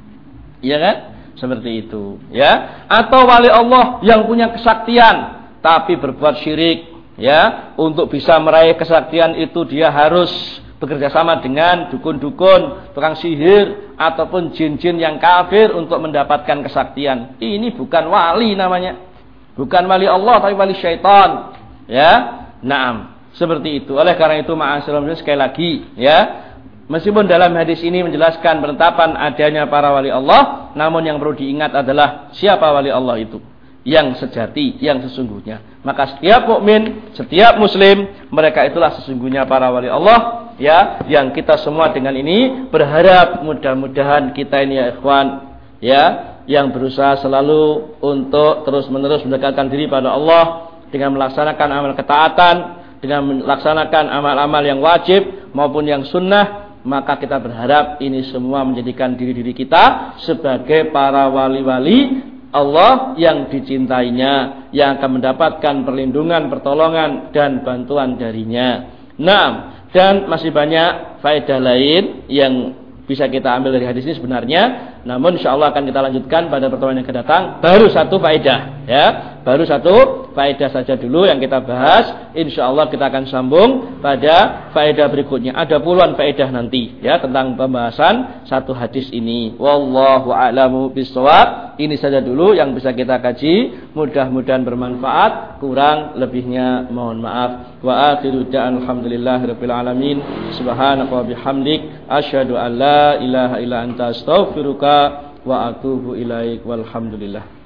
Iya kan? Seperti itu, ya. Atau wali Allah yang punya kesaktian tapi berbuat syirik, ya. Untuk bisa meraih kesaktian itu dia harus bekerja sama dengan dukun-dukun, tukang sihir, ataupun jin-jin yang kafir untuk mendapatkan kesaktian. Ini bukan wali namanya. Bukan wali Allah, tapi wali syaitan. Ya, naam. Seperti itu. Oleh karena itu, ma'asyiral muslimin, sekali lagi, ya, meskipun dalam hadis ini menjelaskan penetapan adanya para wali Allah, namun yang perlu diingat adalah siapa wali Allah itu, yang sejati, yang sesungguhnya. Maka setiap mukmin, setiap muslim, mereka itulah sesungguhnya para wali Allah, ya, yang kita semua dengan ini berharap mudah-mudahan kita ini, ya ikhwan, ya, yang berusaha selalu untuk terus-menerus mendekatkan diri pada Allah dengan melaksanakan amal ketaatan, dengan melaksanakan amal-amal yang wajib maupun yang sunnah. Maka kita berharap ini semua menjadikan diri-diri kita sebagai para wali-wali Allah yang dicintainya, yang akan mendapatkan perlindungan, pertolongan dan bantuan darinya. Nah, dan masih banyak faedah lain yang bisa kita ambil dari hadis ini sebenarnya. Namun insyaallah akan kita lanjutkan pada pertemuan yang akan datang. Baru satu faedah, ya. Baru satu faedah saja dulu yang kita bahas. Insyaallah kita akan sambung pada faedah berikutnya. Ada puluhan faedah nanti, ya, tentang pembahasan satu hadis ini. Wallahu a'lamu bishawab. Ini saja dulu yang bisa kita kaji. Mudah-mudahan bermanfaat. Kurang lebihnya mohon maaf. Wa akhiru da'an alhamdulillahirabbil alamin. Subhanaka wa bihamdik asyhadu an la ilaha illa anta astaghfiruka wa atubu ilaik walhamdulillah.